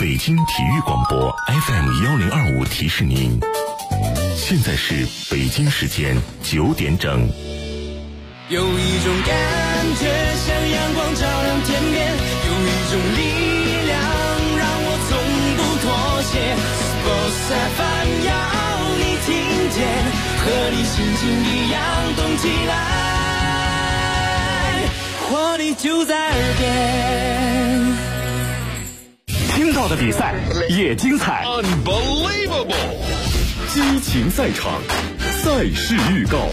北京体育广播 FM1025提示您，现在是北京时间9点整。 有一种感觉像阳光照亮天边，有一种力量让我从不妥协。Sports FM 要你听见，和你心情一样动起来，活力就在耳边。 听到的比赛也精彩 Unbelievable 激情赛场，赛事预告。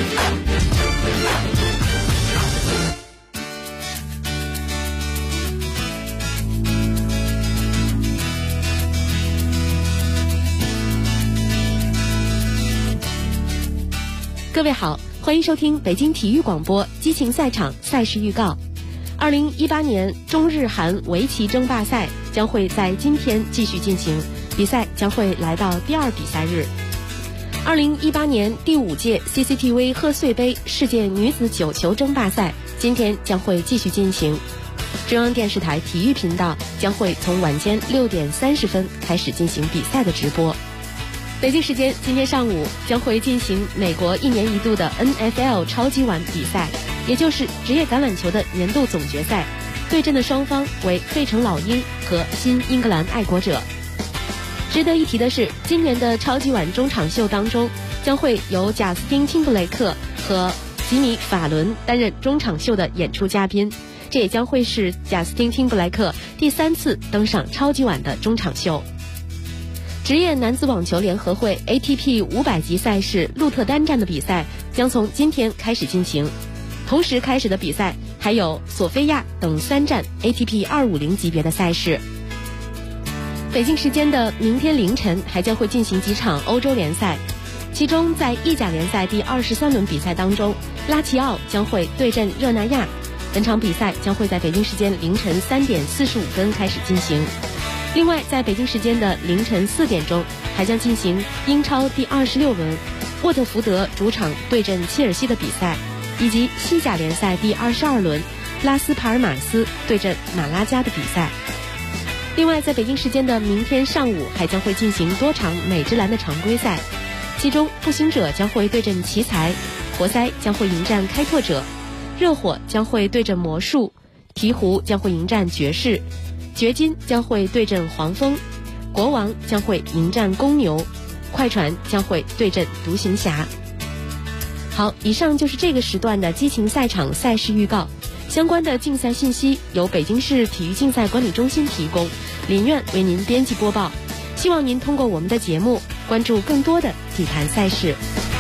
各位好，欢迎收听北京体育广播激情赛场赛事预告。2018年中日韩围棋争霸赛将会在今天继续进行，比赛将会来到第2比赛日。2018年第5届 CCTV 贺岁杯世界女子9球争霸赛今天将会继续进行。中央电视台体育频道将会从晚间6点30分开始进行比赛的直播。北京时间今天上午将会进行美国1年1度的 NFL 超级碗比赛，也就是职业橄榄球的年度总决赛，对阵的双方为费城老鹰和新英格兰爱国者。值得一提的是，今年的超级碗中场秀当中将会由贾斯汀·汀布雷克和吉米·法伦担任中场秀的演出嘉宾，这也将会是贾斯汀·汀布雷克第3次登上超级碗的中场秀。职业男子网球联合会 ATP 500级赛事鹿特丹站的比赛将从今天开始进行，同时开始的比赛还有索菲亚等3站 ATP 250级别的赛事。北京时间的明天凌晨还将会进行几场欧洲联赛，其中在意甲联赛第23轮比赛当中，拉齐奥将会对阵热那亚，本场比赛将会在北京时间凌晨3点45分开始进行。另外，在北京时间的凌晨4点钟还将进行英超第26轮沃特福德主场对阵切尔西的比赛，以及西甲联赛第22轮拉斯帕尔马斯对阵马拉加的比赛。另外，在北京时间的明天上午还将会进行多场美职篮的常规赛，其中步行者将会对阵奇才，活塞将会迎战开拓者，热火将会对阵魔术，鹈鹕将会迎战爵士，掘金将会对阵黄蜂，国王将会迎战公牛，快船将会对阵独行侠。好，以上就是这个时段的激情赛场赛事预告，相关的竞赛信息由北京市体育竞赛管理中心提供，林苑为您编辑播报。希望您通过我们的节目关注更多的体坛赛事。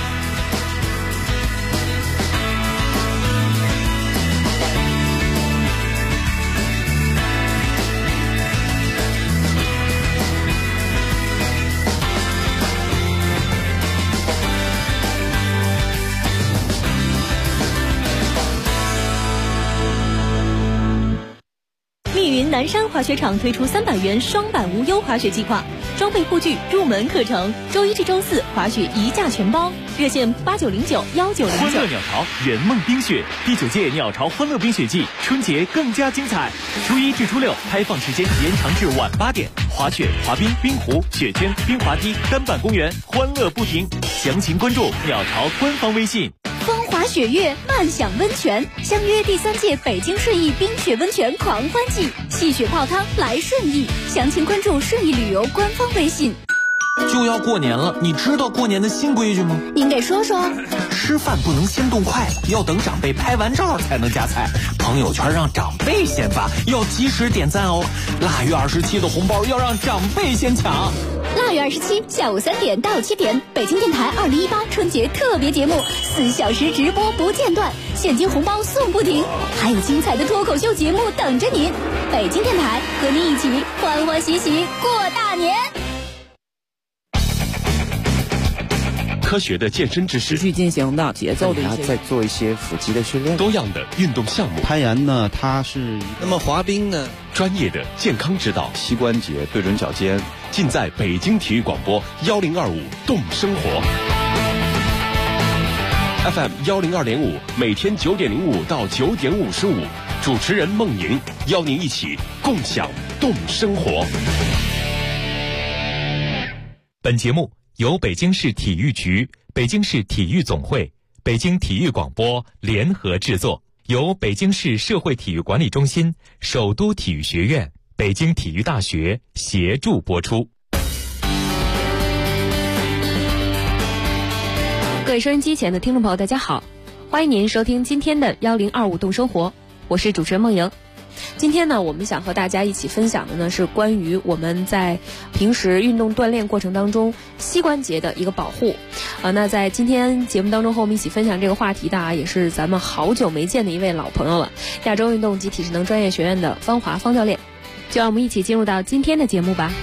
南山滑雪场推出300元双板无忧滑雪计划，装备护具、入门课程，周1至周4滑雪1价全包，热线8909-1909。 欢乐鸟巢圆梦冰雪第9届鸟巢欢乐冰雪季，春节更加精彩。初1至初6开放时间延长至晚8点，滑雪、滑冰、冰壶、雪圈、冰滑梯、单板公园，欢乐不停。详情关注鸟巢官方微信。 风华雪月，慢享温泉，相约第3届北京顺义冰雪温泉狂欢季，戏雪泡汤来顺义，详情关注顺义旅游官方微信。 就要过年了，你知道过年的新规矩吗？ 您给说说。 吃饭不能先动筷子，要等长辈拍完照才能夹菜。朋友圈让长辈先发，要及时点赞哦。腊月27的红包要让长辈先抢。 腊月27下午3点到7点，北京电台2018春节特别节目，4小时直播不间断，现金红包送不停，还有精彩的脱口秀节目等着您。北京电台和您一起欢欢喜喜过大年。 科学的健身知识， 持续进行的节奏的一些， 再做一些腹肌的训练， 多样的运动项目。 攀岩呢，它是那么滑冰呢， 专业的健康指导， 膝关节对准脚尖， 尽在北京体育广播1025动生活 FM 102.5，每天9点05到9点55，主持人孟莹邀您一起共享动生活。 本节目由北京市体育局、北京市体育总会、北京体育广播联合制作，由北京市社会体育管理中心、首都体育学院、北京体育大学协助播出。 各位收音机前的听众朋友，大家好，欢迎您收听今天的1025动生活，我是主持人梦莹。今天呢，我们想和大家一起分享的呢是关于我们在平时运动锻炼过程当中膝关节的一个保护。那在今天节目当中和我们一起分享这个话题的也是咱们好久没见的一位老朋友了，亚洲运动及体适能专业学院的方华方教练。就让我们一起进入到今天的节目吧。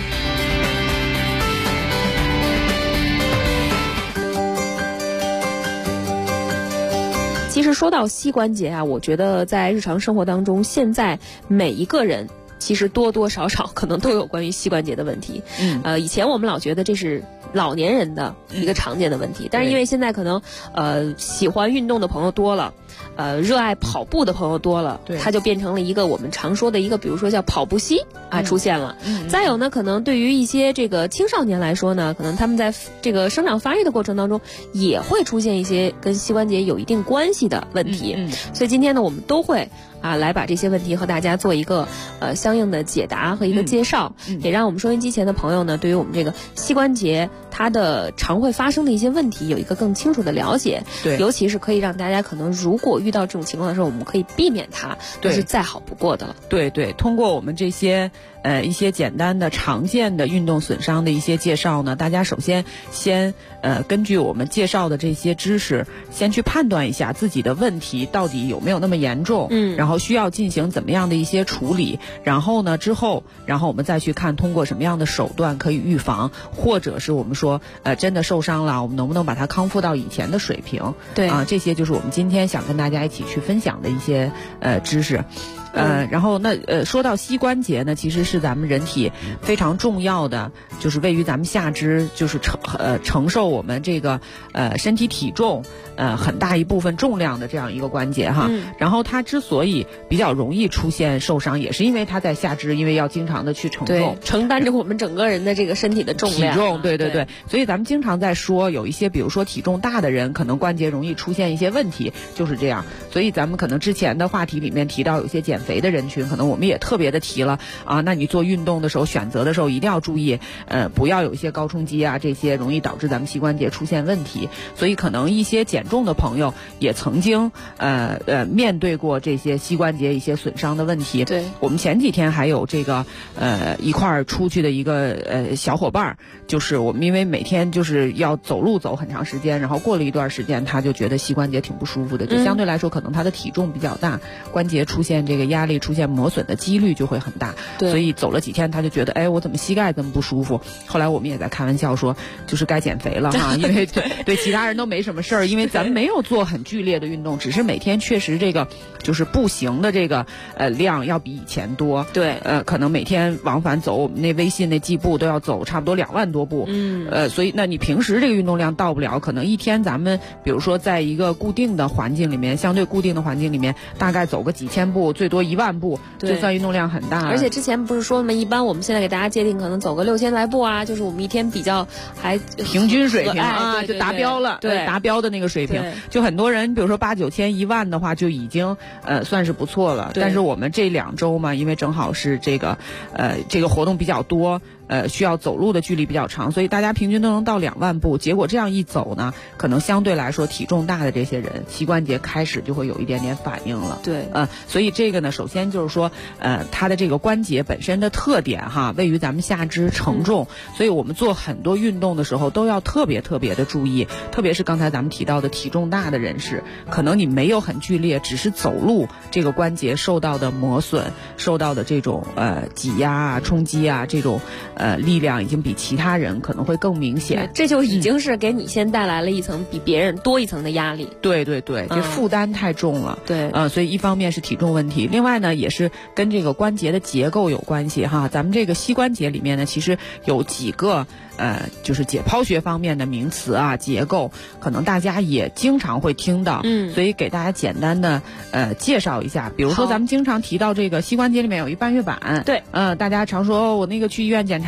其实说到膝关节啊，我觉得在日常生活当中，现在每一个人其实多多少少可能都有关于膝关节的问题。以前我们老觉得这是老年人的一个常见的问题，但是因为现在可能喜欢运动的朋友多了，热爱跑步的朋友多了，它就变成了一个我们常说的一个，比如说叫跑步膝出现了。再有呢，可能对于一些这个青少年来说呢，可能他们在这个生长发育的过程当中也会出现一些跟膝关节有一定关系的问题。所以今天呢，我们都会来把这些问题和大家做一个相应的解答和一个介绍，也让我们收音机前的朋友呢，对于我们这个膝关节它的常会发生的一些问题有一个更清楚的了解。对，尤其是可以让大家可能如果遇到这种情况的时候，我们可以避免它，这是再好不过的了。 对，通过我们这些一些简单的常见的运动损伤的一些介绍呢，大家首先根据我们介绍的这些知识，先去判断一下自己的问题到底有没有那么严重，然后需要进行怎么样的一些处理，然后我们再去看通过什么样的手段可以预防，或者是我们说真的受伤了，我们能不能把它康复到以前的水平。对这些就是我们今天想跟大家一起去分享的一些知识。然后说到膝关节呢，其实是咱们人体非常重要的，就是位于咱们下肢，就是承受我们这个身体体重很大一部分重量的这样一个关节哈。然后它之所以比较容易出现受伤，也是因为它在下肢，因为要经常的去承担着我们整个人的这个身体的重量。体重，对。所以咱们经常在说有一些，比如说体重大的人，可能关节容易出现一些问题，就是这样。所以咱们可能之前的话题里面提到有些减肥的人群，可能我们也特别的提了那你做运动的时候选择的时候一定要注意不要有一些高冲击这些容易导致咱们膝关节出现问题。所以可能一些减重的朋友也曾经面对过这些膝关节一些损伤的问题。对，我们前几天还有这个一块儿出去的一个小伙伴，就是我们因为每天就是要走路走很长时间，然后过了一段时间他就觉得膝关节挺不舒服的，就相对来说可能他的体重比较大，关节出现这个压力出现磨损的几率就会很大。所以走了几天他就觉得我怎么膝盖这么不舒服。后来我们也在开玩笑说就是该减肥了哈，因为对其他人都没什么事儿，因为咱们没有做很剧烈的运动，只是每天确实这个就是步行的这个量要比以前多。对，可能每天往返走我们那微信那计步都要走差不多2万多步。所以那你平时这个运动量到不了，可能一天咱们比如说在一个固定的环境里面，相对固定的环境里面大概走个几千步，最多1万步就算运动量很大。而且之前不是说嘛，一般我们现在给大家界定可能走个6000来步就是我们一天比较还平均水平就达标了。对，达标的那个水平。就很多人比如说8、9千、1万的话就已经算是不错了。但是我们这2周嘛，因为正好是这个活动比较多，需要走路的距离比较长，所以大家平均都能到2万步。结果这样一走呢，可能相对来说体重大的这些人膝关节开始就会有一点点反应了。对，所以这个呢，首先就是说它的这个关节本身的特点位于咱们下肢承重，所以我们做很多运动的时候都要特别的注意，特别是刚才咱们提到的体重大的人士，可能你没有很剧烈，只是走路这个关节受到的磨损，受到的这种挤压冲击这种力量已经比其他人可能会更明显。这就已经是给你先带来了一层比别人多一层的压力。对，这负担太重了。对，所以一方面是体重问题，另外呢也是跟这个关节的结构有关系哈。咱们这个膝关节里面呢，其实有几个就是解剖学方面的名词结构，可能大家也经常会听到。所以给大家简单的介绍一下。比如说咱们经常提到这个膝关节里面有一半月板。对，大家常说我那个去医院检查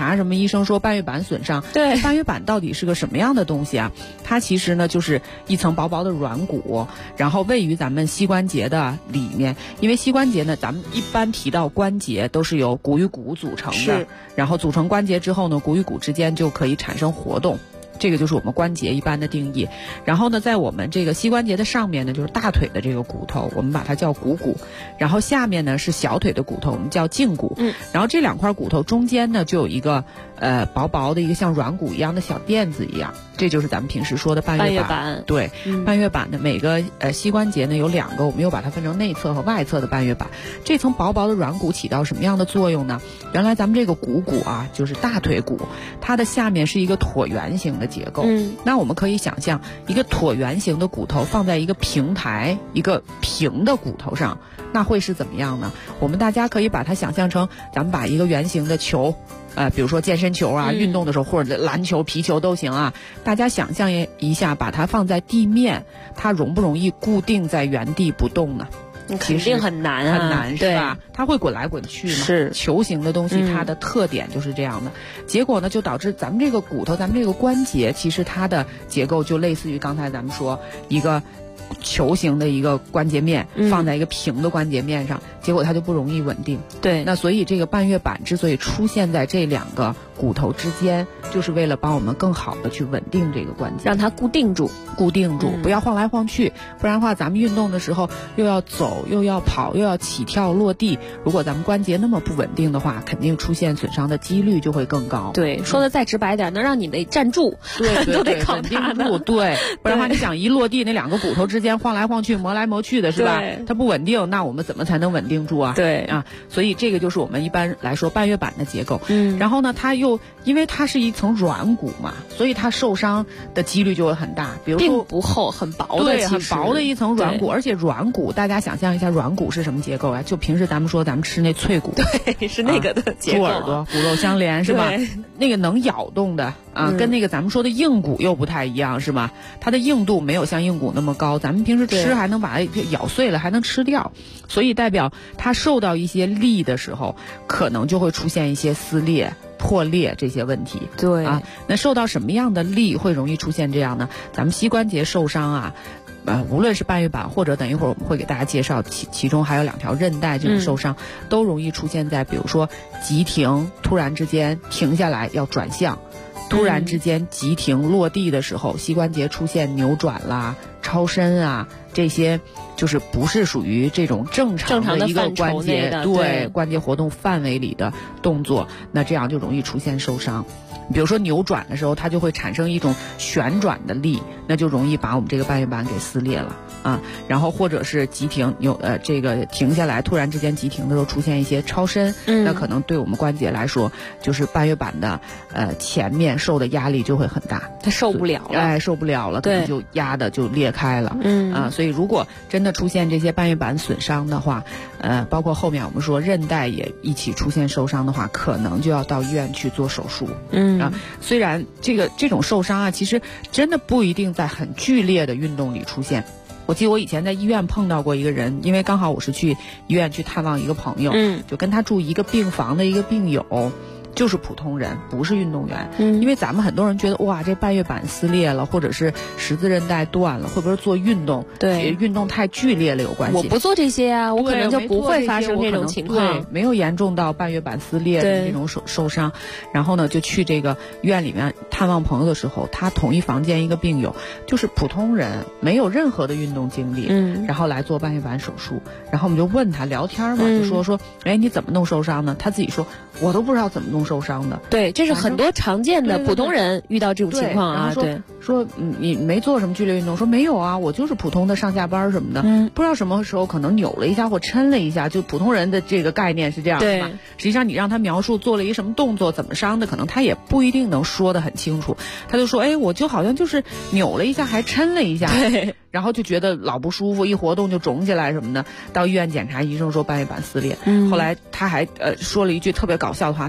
查什么，医生说半月板损伤。 对， 半月板到底是个什么样的东西啊？它其实呢就是一层薄薄的软骨，然后位于咱们膝关节的里面。因为膝关节呢，咱们一般提到关节都是由骨与骨组成的， 是， 然后组成关节之后呢，骨与骨之间就可以产生活动。这个就是我们关节一般的定义。然后呢，在我们这个膝关节的上面呢，就是大腿的这个骨头，我们把它叫股骨。然后下面呢是小腿的骨头，我们叫胫骨。然后这两块骨头中间呢就有一个薄薄的一个像软骨一样的小垫子一样，这就是咱们平时说的半月板。对，半月板的每个膝关节呢有两个，我们又把它分成内侧和外侧的半月板。这层薄薄的软骨起到什么样的作用呢？原来咱们这个股骨啊，就是大腿骨，它的下面是一个椭圆形的结构。那我们可以想象一个椭圆形的骨头放在一个平台，一个平的骨头上，那会是怎么样呢？我们大家可以把它想象成，咱们把一个圆形的球，比如说健身球啊，运动的时候或者篮球、皮球都行啊，大家想象一下，把它放在地面，它容不容易固定在原地不动呢？ 肯定很难啊， 很难是吧？它会滚来滚去嘛。 是球形的东西，它的特点就是这样的。结果呢，就导致咱们这个骨头，咱们这个关节，其实它的结构就类似于刚才咱们说一个球形的一个关节面放在一个平的关节面上，结果它就不容易稳定。 对， 那所以这个半月板之所以出现在这两个骨头之间，就是为了帮我们更好的去稳定这个关节， 让它固定住， 不要晃来晃去。不然的话，咱们运动的时候又要走，又要跑，又要起跳落地，如果咱们关节那么不稳定的话，肯定出现损伤的几率就会更高。 对，说的再直白点，能让你得站住， 对都得靠它稳定住。对，不然的话，你想一落地，那两个骨头之间晃来晃去、磨来磨去的，是吧？它不稳定，那我们怎么才能稳定住啊？ 对啊，所以这个就是我们一般来说半月板的结构。然后呢，它又因为它是一层软骨嘛，所以它受伤的几率就会很大。比如说并不厚，很薄的， 对，很薄的一层软骨，而且软骨大家想象一下，软骨是什么结构啊？就平时咱们说咱们吃那脆骨， 对，是那个的结构， 猪耳朵骨肉相连是吧？那个能咬动的啊，跟那个咱们说的硬骨又不太一样是吧？它的硬度没有像硬骨那么高，咱们平时吃还能把它咬碎了，还能吃掉，所以代表它受到一些力的时候，可能就会出现一些撕裂、破裂这些问题。 对啊，那受到什么样的力会容易出现这样呢？咱们膝关节受伤啊，无论是半月板或者等一会儿我们会给大家介绍其中还有两条韧带这种受伤，都容易出现在比如说急停，突然之间停下来要转向，突然之间急停落地的时候，膝关节出现扭转啦、超伸啊，这些就是不是属于这种正常的一个关节，对关节活动范围里的动作，那这样就容易出现受伤。比如说扭转的时候，它就会产生一种旋转的力，那就容易把我们这个半月板给撕裂了啊。然后或者是急停这个停下来，突然之间急停的时候出现一些超伸，那可能对我们关节来说，就是半月板的前面受的压力就会很大， 它受不了了， 受不了了，可能就压的就裂开了。所以如果真的出现这些半月板损伤的话，包括后面我们说韧带也一起出现受伤的话，可能就要到医院去做手术。虽然这种受伤啊，其实真的不一定在很剧烈的运动里出现。我记得我以前在医院碰到过一个人，因为刚好我是去医院去探望一个朋友，就跟他住一个病房的一个病友，就是普通人，不是运动员。因为咱们很多人觉得哇，这半月板撕裂了，或者是十字韧带断了，会不会做运动？ 对， 运动太剧烈了有关系。 我不做这些啊，我可能就不会发生这种情况， 没有严重到半月板撕裂的这种受伤。然后呢，就去这个医院里面探望朋友的时候，他同一房间一个病友，就是普通人，没有任何的运动经历，然后来做半月板手术。然后我们就问他聊天嘛，就说，哎，你怎么弄受伤呢？他自己说，我都不知道怎么弄受伤的。 对，这是很多常见的普通人遇到这种情况啊。对， 说你没做什么剧烈运动，说没有啊，我就是普通的上下班什么的，不知道什么时候可能扭了一下或抻了一下，就普通人的这个概念是这样的嘛。实际上你让他描述做了一个什么动作，怎么伤的，可能他也不一定能说得很清楚。他就说，哎，我就好像就是扭了一下，还抻了一下。 对。 然后就觉得老不舒服，一活动就肿起来什么的。到医院检查，医生说半月板撕裂。后来他还说了一句特别搞笑的话，他说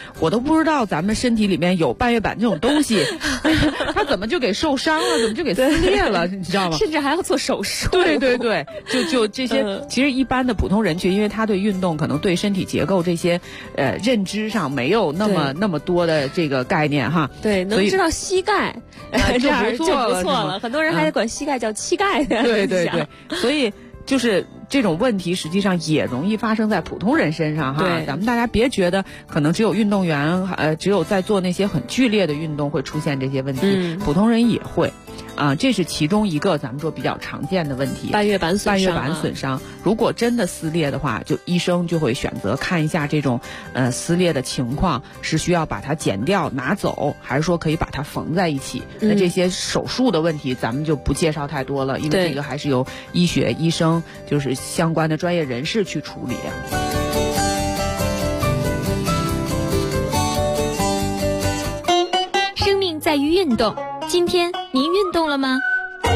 我都不知道咱们身体里面有半月板这种东西，它怎么就给受伤了，怎么就给撕裂了，你知道吗？ 甚至还要做手术。 对对对，就这些，其实一般的普通人群，因为他对运动可能对身体结构这些认知上没有那么多的这个概念哈。 对，能知道膝盖就不错了。很多人还管膝盖叫膝盖的。 对对对，所以就是这种问题实际上也容易发生在普通人身上哈。 对， 咱们大家别觉得可能只有运动员只有在做那些很剧烈的运动会出现这些问题，普通人也会。这是其中一个咱们说比较常见的问题， 半月板损伤。如果真的撕裂的话，就医生就会选择看一下这种撕裂的情况，是需要把它剪掉拿走，还是说可以把它缝在一起。那这些手术的问题咱们就不介绍太多了，因为这个还是由医学医生就是相关的专业人士去处理。 生命在于运动，今天您运动了吗？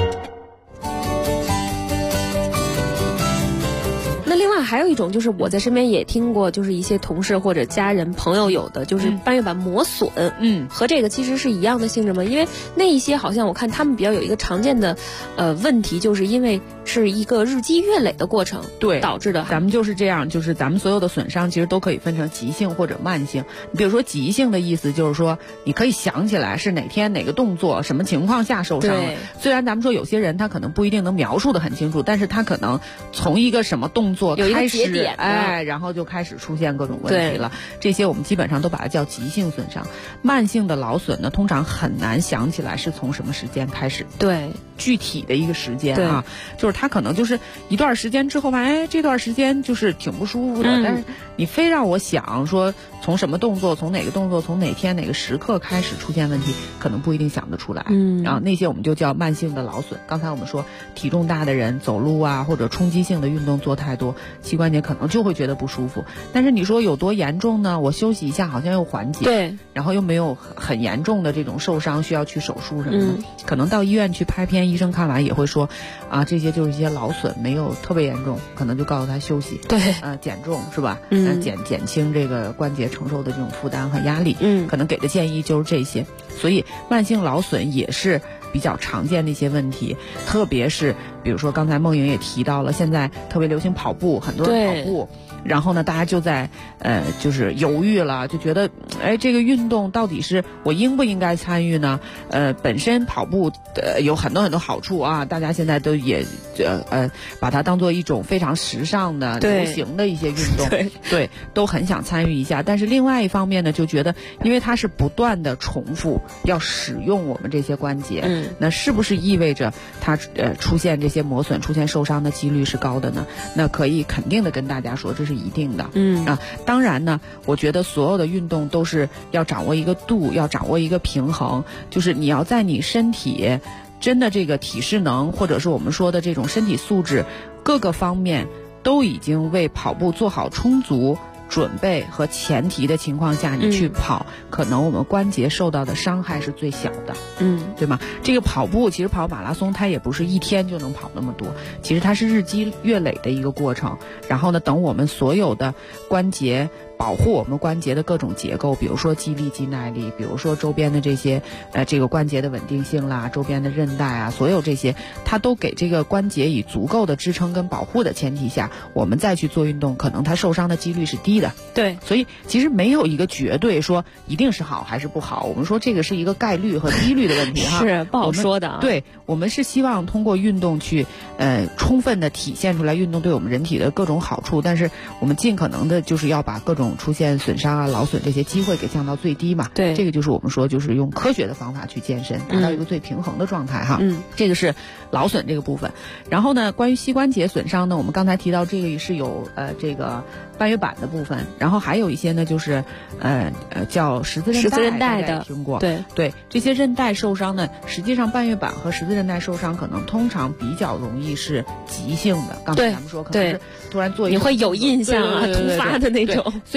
那另外还有一种就是我在身边也听过，就是一些同事或者家人朋友有的就是半月板磨损，和这个其实是一样的性质吗？因为那一些好像我看他们比较有一个常见的问题，就是因为是一个日积月累的过程导致的。 咱们就是这样，就是咱们所有的损伤其实都可以分成急性或者慢性。你比如说急性的意思就是说你可以想起来是哪天哪个动作什么情况下受伤了，虽然咱们说有些人他可能不一定能描述得很清楚，但是他可能从一个什么动作开始然后就开始出现各种问题了。这些我们基本上都把它叫急性损伤。慢性的劳损呢，通常很难想起来是从什么时间开始，具体的一个时间啊，就是他可能就是一段时间之后吧，这段时间就是挺不舒服的，但是你非让我想说从什么动作，从哪个动作，从哪天哪个时刻开始出现问题，可能不一定想得出来。然后那些我们就叫慢性的劳损。刚才我们说体重大的人走路啊，或者冲击性的运动做太多，膝关节可能就会觉得不舒服。但是你说有多严重呢？我休息一下好像又缓解，然后又没有很严重的这种受伤需要去手术什么的，可能到医院去拍片，医生看完也会说这些就是一些劳损，没有特别严重，可能就告诉他休息，减重是吧？减轻这个关节承受的这种负担和压力，可能给的建议就是这些。所以慢性劳损也是比较常见的一些问题，特别是比如说刚才梦莹也提到了，现在特别流行跑步，很多人跑步，然后呢大家就在就是犹豫了，就觉得这个运动到底是我应不应该参与呢？本身跑步有很多很多好处啊，大家现在都也把它当做一种非常时尚的流行的一些运动，对，都很想参与一下。但是另外一方面呢，就觉得因为它是不断的重复要使用我们这些关节，那是不是意味着它出现这些磨损、出现受伤的几率是高的呢？那可以肯定的跟大家说，这是一定的。当然呢，我觉得所有的运动都是要掌握一个度，要掌握一个平衡，就是你要在你身体真的这个体适能，或者是我们说的这种身体素质各个方面都已经为跑步做好充足准备和前提的情况下，你去跑，可能我们关节受到的伤害是最小的，对吗？这个跑步其实跑马拉松它也不是一天就能跑那么多，其实它是日积月累的一个过程。然后呢，等我们所有的关节保护我们关节的各种结构，比如说肌力、肌耐力，比如说周边的这些这个关节的稳定性啦，周边的韧带啊，所有这些它都给这个关节以足够的支撑跟保护的前提下，我们再去做运动，可能它受伤的几率是低的。 对， 所以其实没有一个绝对说一定是好还是不好，我们说这个是一个概率和几率的问题哈， 是不好说的。 对，我们是希望通过运动去充分的体现出来运动对我们人体的各种好处，但是我们尽可能的就是要把各种出现损伤啊、劳损这些机会给降到最低嘛。 对， 这个就是我们说就是用科学的方法去健身，达到一个最平衡的状态哈。这个是劳损这个部分。然后呢，关于膝关节损伤呢，我们刚才提到这个是有这个半月板的部分，然后还有一些呢就是叫十字韧带的，听过？对，这些韧带受伤呢，实际上半月板和十字韧带受伤可能通常比较容易是急性的。刚才咱们说可能是突然做一个你会有印象啊，突发的那种。 虽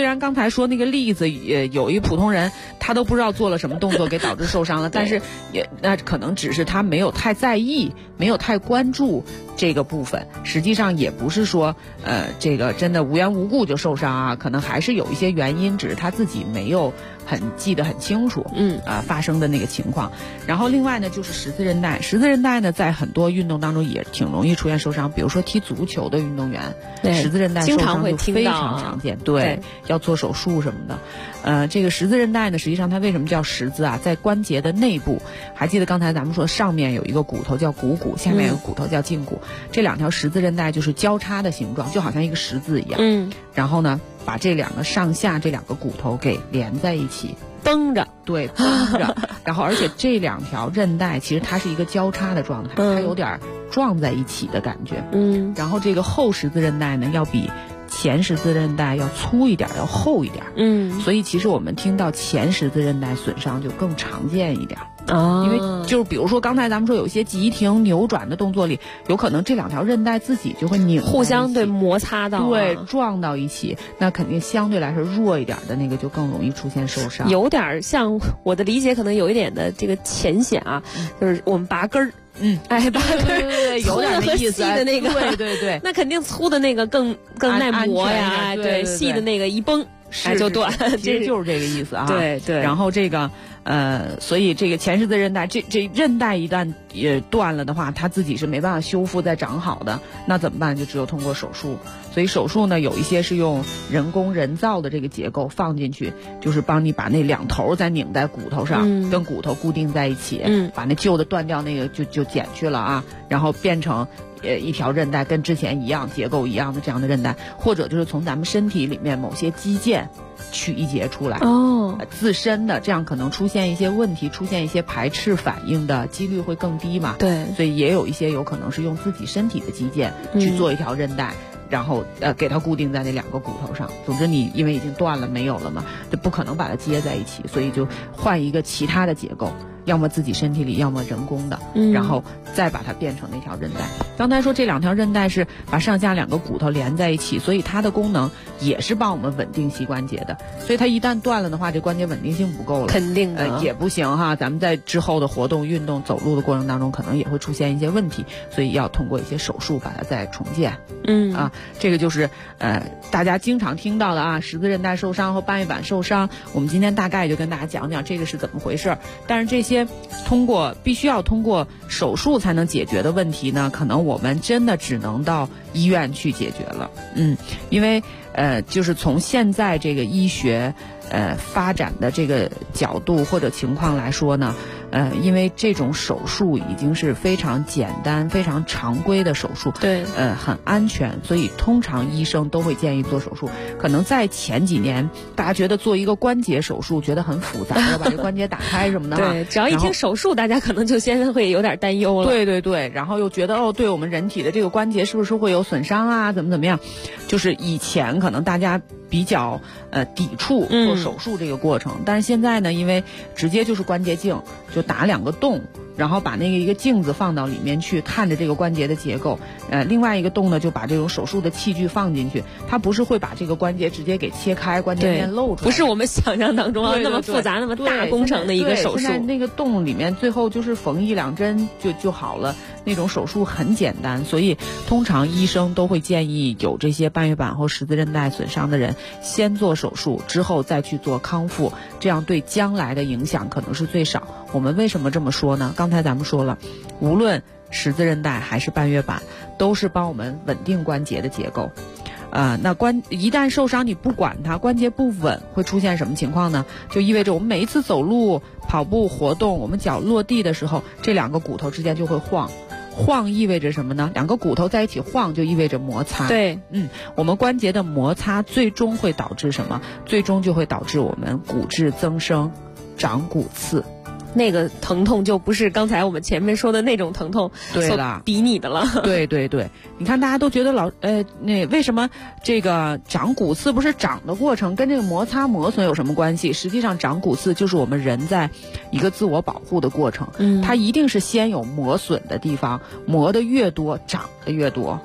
虽然刚才说那个例子也有一普通人他都不知道做了什么动作给导致受伤了，但是那可能只是他没有太在意，没有太关注这个部分，实际上也不是说这个真的无缘无故就受伤啊，可能还是有一些原因，只是他自己没有很记得很清楚发生的那个情况。然后另外呢就是十字韧带，十字韧带呢在很多运动当中也挺容易出现受伤，比如说踢足球的运动员，十字韧带受伤就非常常见，对，要做手术什么的。这个十字韧带呢，实际上它为什么叫十字啊？在关节的内部，还记得刚才咱们说上面有一个骨头叫股骨，下面有个骨头叫胫骨，这两条十字韧带就是交叉的形状，就好像一个十字一样。然后呢，把这两个上下这两个骨头给连在一起， 绷着， 对，绷着。然后而且这两条韧带其实它是一个交叉的状态，它有点撞在一起的感觉。然后这个后十字韧带呢，要比前十字韧带要粗一点，要厚一点。所以其实我们听到前十字韧带损伤就更常见一点。因为就是比如说刚才咱们说有一些急停扭转的动作里，有可能这两条韧带自己就会拧， 互相对摩擦到， 对，撞到一起，那肯定相对来说弱一点的那个就更容易出现受伤。 有点像我的理解，可能有一点的这个浅显啊，就是我们拔根儿。拔根儿， 有点那意思， 粗的那个， 对， 那肯定粗的那个更耐磨呀，对，细的那个一崩就断， 其实就是这个意思啊。 对。 然后这个所以这个前十字韧带，这韧带一旦也断了的话，它自己是没办法修复再长好的，那怎么办？就只有通过手术。所以手术呢，有一些是用人工人造的这个结构放进去，就是帮你把那两头再拧在骨头上，跟骨头固定在一起，把那旧的断掉那个就剪去了啊，然后变成一条韧带跟之前一样结构一样的这样的韧带，或者就是从咱们身体里面某些肌腱取一节出来自身的，这样可能出现一些问题，出现一些排斥反应的几率会更低嘛。 对， 所以也有一些有可能是用自己身体的肌腱去做一条韧带。然后给它固定在那两个骨头上。总之你因为已经断了没有了嘛，就不可能把它接在一起，所以就换一个其他的结构，要么自己身体里，要么人工的，然后再把它变成那条韧带。刚才说这两条韧带是把上下两个骨头连在一起，所以它的功能也是帮我们稳定膝关节的。所以它一旦断了的话，这关节稳定性不够了， 肯定的也不行哈。咱们在之后的活动、运动、走路的过程当中，可能也会出现一些问题，所以要通过一些手术把它再重建。这个就是大家经常听到的啊，十字韧带受伤和半月板受伤。我们今天大概就跟大家讲讲这个是怎么回事。但是这些必须要通过手术才能解决的问题呢，可能我们真的只能到医院去解决了。因为就是从现在这个医学发展的这个角度或者情况来说呢，因为这种手术已经是非常简单、非常常规的手术， 对， 很安全，所以通常医生都会建议做手术。可能在前几年，大家觉得做一个关节手术觉得很复杂，要把这关节打开什么的， 对，只要一听手术，大家可能就先会有点担忧了。 对，然后又觉得对我们人体的这个关节是不是会有损伤啊？怎么样？就是以前可能大家比较抵触做手术这个过程，但是现在呢，因为直接就是关节镜，就打2个洞，然后把那个一个镜子放到里面去，看着这个关节的结构。另外一个洞呢，就把这种手术的器具放进去，它不是会把这个关节直接给切开，关节面露出来， 不是我们想象当中那么复杂、那么大工程的一个手术。 现在那个洞里面最后就是缝1-2针就好了，那种手术很简单，所以通常医生都会建议有这些半月板或十字韧带损伤的人先做手术，之后再去做康复，这样对将来的影响可能是最少。我们为什么这么说呢？刚才咱们说了，无论十字韧带还是半月板，都是帮我们稳定关节的结构。那一旦受伤，你不管它，关节不稳，会出现什么情况呢？就意味着我们每一次走路、跑步、活动，我们脚落地的时候，这2个骨头之间就会晃。晃意味着什么呢？2个骨头在一起晃就意味着摩擦。 对， 我们关节的摩擦最终会导致什么？最终就会导致我们骨质增生、长骨刺。 那个疼痛就不是刚才我们前面说的那种疼痛所比拟的了。 对，你看大家都觉得那为什么这个长骨刺不是长的过程，跟这个摩擦磨损有什么关系？实际上长骨刺就是我们人在一个自我保护的过程，它一定是先有磨损的地方，磨得越多长得越多。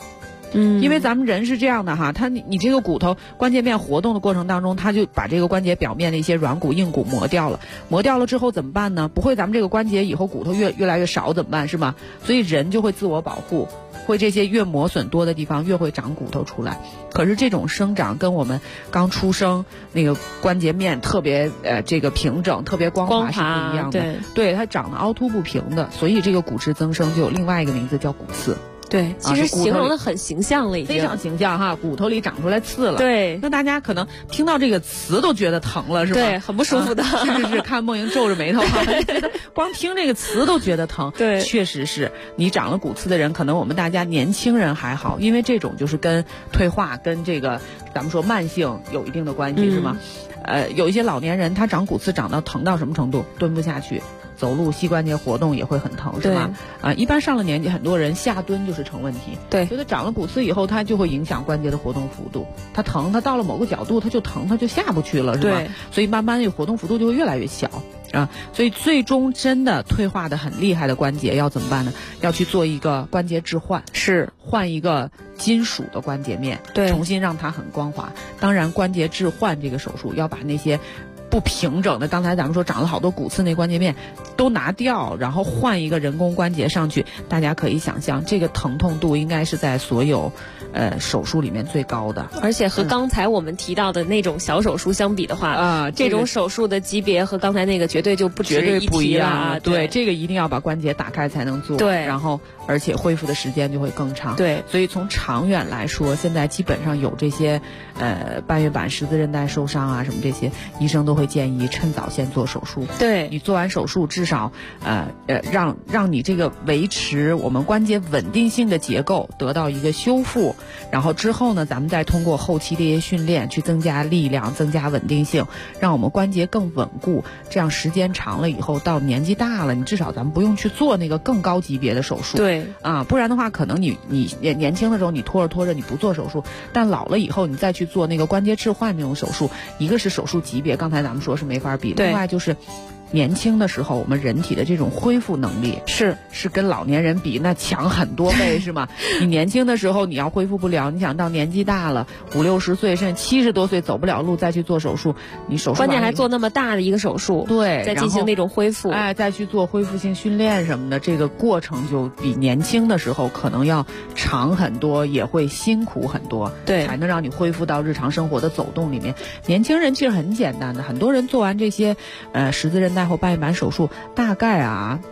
因为咱们人是这样的哈，你这个骨头关节面活动的过程当中，它就把这个关节表面的一些软骨硬骨磨掉了，磨掉了之后怎么办呢？不会咱们这个关节以后骨头越来越少怎么办是吗？所以人就会自我保护，会这些越磨损多的地方越会长骨头出来。可是这种生长跟我们刚出生那个关节面特别这个平整特别光滑是不一样的，对，它长得凹凸不平的，所以这个骨质增生就有另外一个名字叫骨刺。 对，其实形容的很形象了，已经非常形象哈，骨头里长出来刺了。 对， 那大家可能听到这个词都觉得疼了，是吧？ 对，很不舒服的。 是，看梦莹皱着眉头哈，觉得光听这个词都觉得疼。 对， 确实是你长了骨刺的人，可能我们大家年轻人还好，因为这种就是跟退化、跟这个咱们说慢性有一定的关系，是吗？有一些老年人他长骨刺长到疼到什么程度，蹲不下去。走路膝关节活动也会很疼，是吧？一般上了年纪，很多人下蹲就是成问题。 对， 所以他长了骨刺以后，它就会影响关节的活动幅度。它疼，它到了某个角度，它就疼，它就下不去了，是吧？ 对， 所以慢慢的活动幅度就会越来越小啊。所以最终真的退化的很厉害的关节要怎么办呢？要去做一个关节置换， 是换一个金属的关节面， 对， 重新让它很光滑。当然，关节置换这个手术要把那些不平整的，刚才咱们说长了好多骨刺那关节面都拿掉，然后换一个人工关节上去，大家可以想象这个疼痛度应该是在所有手术里面最高的。 而且和刚才我们提到的那种小手术相比的话，这种手术的级别和刚才那个绝对就绝对不一样了。 对，这个一定要把关节打开才能做。 对， 然后而且恢复的时间就会更长。 对， 所以从长远来说，现在基本上有这些半月板、十字韧带受伤啊什么这些，医生都会建议趁早先做手术。 对， 你做完手术至少让你这个维持我们关节稳定性的结构得到一个修复，然后之后呢，咱们再通过后期的一些训练去增加力量、增加稳定性，让我们关节更稳固。这样时间长了以后，到年纪大了，你至少咱们不用去做那个更高级别的手术。 对啊，不然的话，可能你年轻的时候你拖着你不做手术，但老了以后你再去做那个关节置换这种手术，一个是手术级别，刚才咱们说是没法比，另外就是年轻的时候我们人体的这种恢复能力是跟老年人比那强很多倍，是吗？你年轻的时候你要恢复不了，你想到年纪大了50-60岁甚至70多岁走不了路再去做手术，你手术关键还做那么大的一个手术， 对， 再进行那种恢复， 再去做恢复性训练什么的，这个过程就比年轻的时候可能要长很多，也会辛苦很多， 对， 才能让你恢复到日常生活的走动里面。年轻人其实很简单的，很多人做完这些十字韧带后半月板手术，大概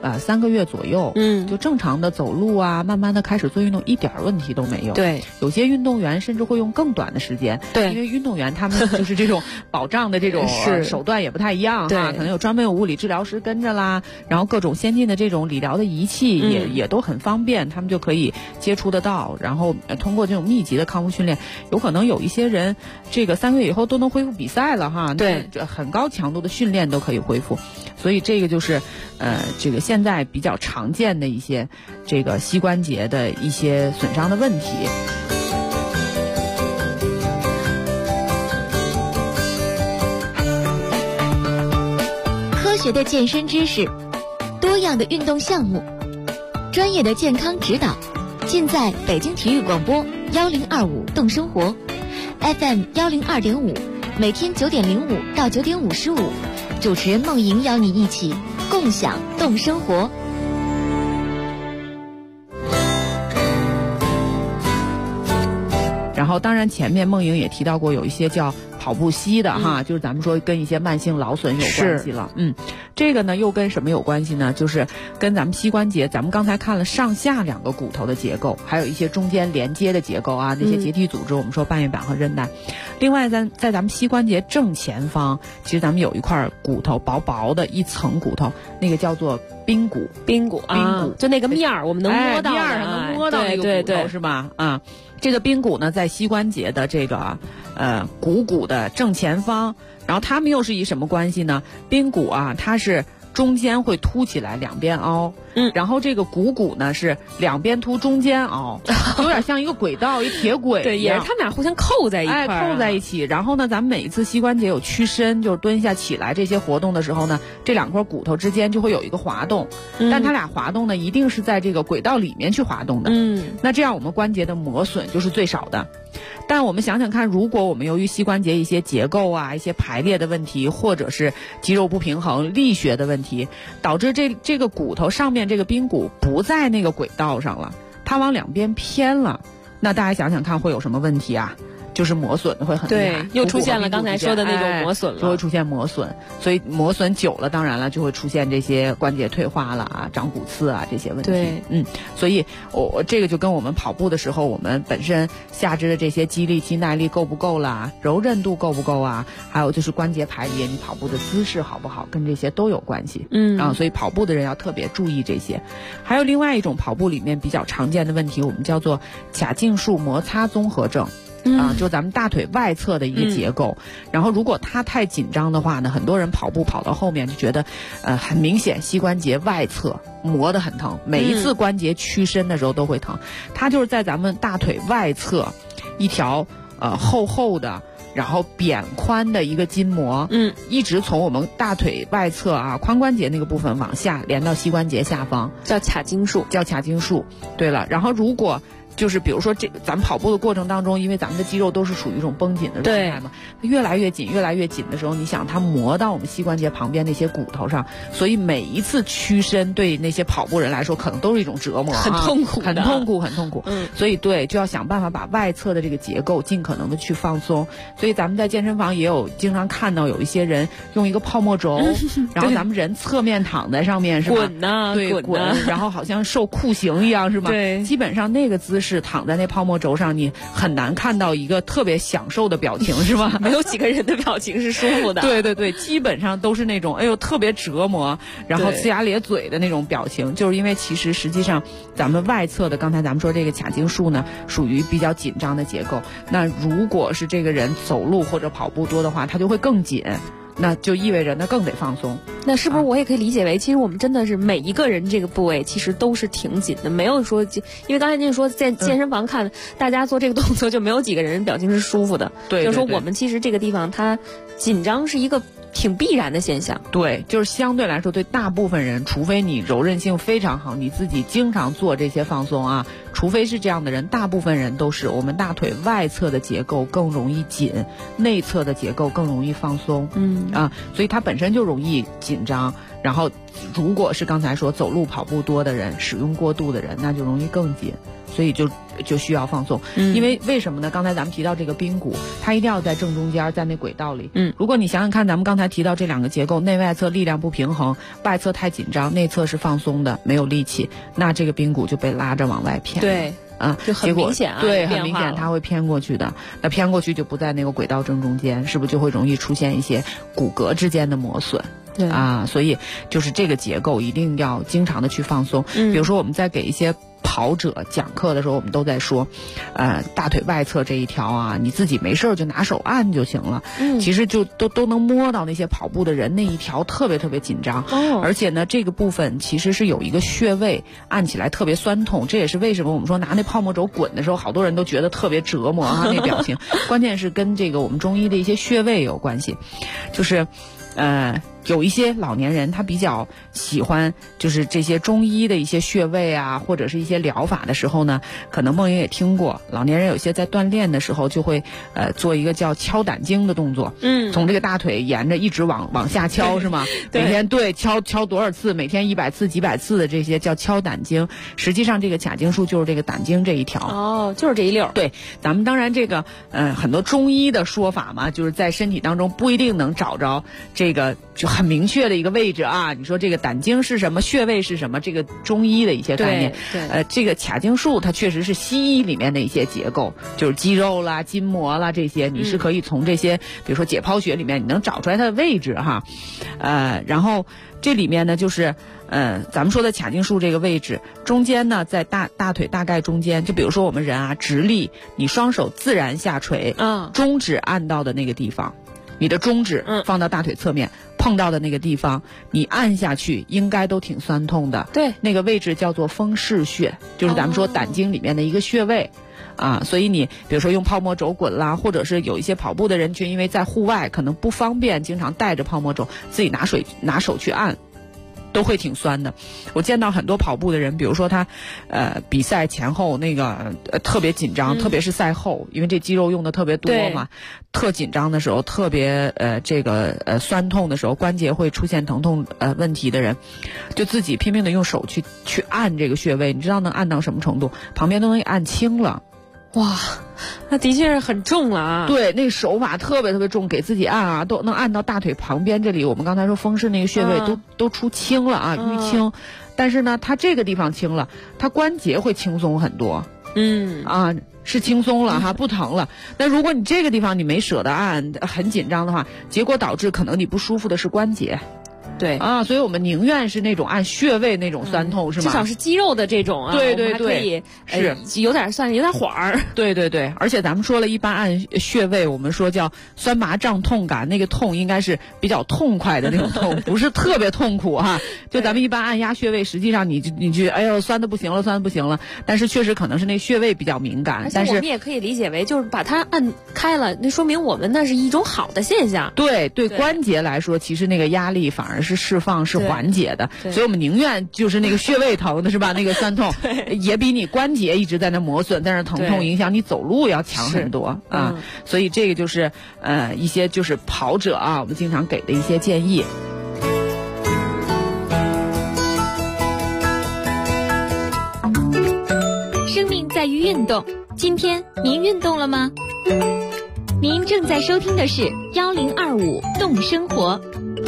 3个月左右，就正常的走路啊，慢慢的开始做运动，一点问题都没有。 对， 有些运动员甚至会用更短的时间， 对， 因为运动员他们就是这种保障的这种手段也不太一样哈，可能有专门有物理治疗师跟着啦，然后各种先进的这种理疗的仪器也都很方便，他们就可以接触得到，然后通过这种密集的康复训练，有可能有一些人这个3个月以后都能恢复比赛了哈， 对， 很高强度的训练都可以恢复，所以这个就是这个现在比较常见的一些这个膝关节的一些损伤的问题。 科学的健身知识，多样的运动项目，专业的健康指导，尽在北京体育广播1025动生活 FM 102.5，每天9点05到9点55，主持人梦莹邀你一起共享动生活。 然后当然前面梦莹也提到过有一些叫跑步膝的哈，就是咱们说跟一些慢性劳损有关系了。这个呢又跟什么有关系呢？就是跟咱们膝关节，咱们刚才看了上下2个骨头的结构，还有一些中间连接的结构啊，那些结缔组织，我们说半月板和韧带。另外在咱们膝关节正前方，其实咱们有一块骨头，薄薄的一层骨头，那个叫做髌骨。 髌骨，就那个面儿，我们能摸到， 面儿上能摸到那个骨头，是吧？啊。这个髌骨呢，在膝关节的这个股的正前方，然后它们又是以什么关系呢？髌骨啊，它是中间会凸起来，两边凹， 然后这个股呢是两边凸中间凹，有点像一个轨道一铁轨对，也是他们俩互相扣在一块儿，扣在一起。然后呢，咱们每一次膝关节有屈伸，就是蹲下起来这些活动的时候呢，这两块骨头之间就会有一个滑动，但它俩滑动呢一定是在这个轨道里面去滑动的。那这样我们关节的磨损就是最少的。但我们想想看，如果我们由于膝关节一些结构啊、一些排列的问题，或者是肌肉不平衡、力学的问题，导致这个骨头上面这个髌骨不在那个轨道上了，它往两边偏了，那大家想想看会有什么问题啊？就是磨损会很厉害， 对，又出现了刚才说的那种磨损了， 就会出现磨损，所以磨损久了，当然了就会出现这些关节退化了啊、长骨刺啊这些问题。 对， 所以我这个就跟我们跑步的时候，我们本身下肢的这些肌力、肌耐力够不够啦，柔韧度够不够啊，还有就是关节排列，你跑步的姿势好不好，跟这些都有关系。所以跑步的人要特别注意这些。还有另外一种跑步里面比较常见的问题，我们叫做髂胫束摩擦综合症。就咱们大腿外侧的一个结构，然后如果它太紧张的话呢，很多人跑步跑到后面就觉得，很明显膝关节外侧磨得很疼，每一次关节屈伸的时候都会疼。它就是在咱们大腿外侧一条厚厚的，然后扁宽的一个筋膜，一直从我们大腿外侧啊髋关节那个部分往下连到膝关节下方， 叫髂胫束。 对了，然后如果就是比如说咱们跑步的过程当中，因为咱们的肌肉都是属于一种绷紧的状态嘛，它越来越紧的时候，你想它磨到我们膝关节旁边那些骨头上，所以每一次屈伸对那些跑步人来说可能都是一种折磨， 很痛苦。 所以就要想办法把外侧的这个结构尽可能的去放松。所以咱们在健身房也有经常看到有一些人用一个泡沫轴，然后咱们人侧面躺在上面是吧？滚，然后好像受酷刑一样是吧？ 对， 基本上那个姿势躺在那泡沫轴上，你很难看到一个特别享受的表情是吧？ 没有几个人的表情是舒服的。 对，基本上都是那种特别折磨，然后呲牙咧嘴的那种表情，就是因为实际上咱们外侧的，刚才咱们说这个髂胫束呢属于比较紧张的结构，那如果是这个人走路或者跑步多的话，它就会更紧，那就意味着那更得放松。 那是不是我也可以理解为，其实我们真的是每一个人这个部位其实都是挺紧的，没有说，因为刚才您说在健身房看大家做这个动作，就没有几个人表情是舒服的。 对， 就是说我们其实这个地方它紧张是一个挺必然的现象。 对，就是相对来说，对大部分人，除非你柔韧性非常好，你自己经常做这些放松啊，除非是这样的人，大部分人都是我们大腿外侧的结构更容易紧，内侧的结构更容易放松。所以它本身就容易紧张。然后如果是刚才说走路跑步多的人，使用过度的人，那就容易更紧，所以就需要放松。因为什么呢？刚才咱们提到这个髌骨，它一定要在正中间，在那轨道里。如果你想想看，咱们刚才提到这两个结构，内外侧力量不平衡，外侧太紧张，内侧是放松的，没有力气，那这个髌骨就被拉着往外偏。 对。就很明显啊， 对，很明显它会偏过去的。那偏过去就不在那个轨道正中间，是不是就会容易出现一些骨骼之间的磨损？ 对所以就是这个结构一定要经常的去放松。比如说我们在给一些跑者讲课的时候，我们都在说，大腿外侧这一条啊，你自己没事就拿手按就行了。其实就都能摸到那些跑步的人那一条特别特别紧张。而且呢，这个部分其实是有一个穴位，按起来特别酸痛。这也是为什么我们说拿那泡沫轴滚的时候，好多人都觉得特别折磨啊，那表情。关键是跟这个我们中医的一些穴位有关系，就是有一些老年人他比较喜欢就是这些中医的一些穴位啊，或者是一些疗法的时候呢，可能梦莹也听过，老年人有些在锻炼的时候就会做一个叫敲胆经的动作。从这个大腿沿着一直往下敲是吗？每天敲多少次，每天100次几百次的这些叫敲胆经。实际上这个髂胫束就是这个胆经这一条。 就是这一溜。 对，咱们当然这个很多中医的说法嘛，就是在身体当中不一定能找着这个就很明确的一个位置啊。你说这个胆经是什么，穴位是什么，这个中医的一些概念。 对， 这个髂胫束它确实是西医里面的一些结构，就是肌肉啦、筋膜啦这些，你是可以从这些，比如说解剖学里面你能找出来它的位置哈。然后这里面呢就是咱们说的髂胫束这个位置中间呢，在大腿大概中间，就比如说我们人啊直立，你双手自然下垂，中指按到的那个地方。 你的中指放到大腿侧面，碰到的那个地方，你按下去应该都挺酸痛的。 对， 那个位置叫做风市穴，就是咱们说胆经里面的一个穴位。所以你比如说用泡沫轴滚啦，或者是有一些跑步的人群，因为在户外可能不方便，经常带着泡沫轴，自己拿手去按，都会挺酸的。我见到很多跑步的人，比如说他比赛前后那个特别紧张，特别是赛后，因为这肌肉用的特别多嘛，特紧张的时候，特别酸痛的时候，关节会出现疼痛问题的人，就自己拼命的用手去按这个穴位，你知道能按到什么程度？旁边都能按轻了。 哇，那的确是很重了啊！ 对，那手法特别特别重，给自己按都能按到大腿旁边这里。我们刚才说风市那个穴位都出轻了淤青。但是呢，它这个地方轻了，它关节会轻松很多。是轻松了哈，不疼了。那如果你这个地方你没舍得按，很紧张的话，结果导致可能你不舒服的是关节。 对所以我们宁愿是那种按穴位那种酸痛，是吗？ 至少是肌肉的这种对， 可以是有点缓儿。 对，而且咱们说了，一般按穴位，我们说叫酸麻胀痛感，那个痛应该是比较痛快的那种痛，不是特别痛苦哈。就咱们一般按压穴位，实际上你去哎呦酸的不行了，但是确实可能是那穴位比较敏感。但是我们也可以理解为就是把它按开了，那说明我们那是一种好的现象。 对，关节来说，其实那个压力反而是释放，是缓解的，所以我们宁愿就是那个穴位疼的是吧？那个酸痛也比你关节一直在那磨损，但是疼痛影响你走路要强很多所以这个就是一些就是跑者我们经常给的一些建议。 生命在于运动，今天您运动了吗？您正在收听的是1025动生活。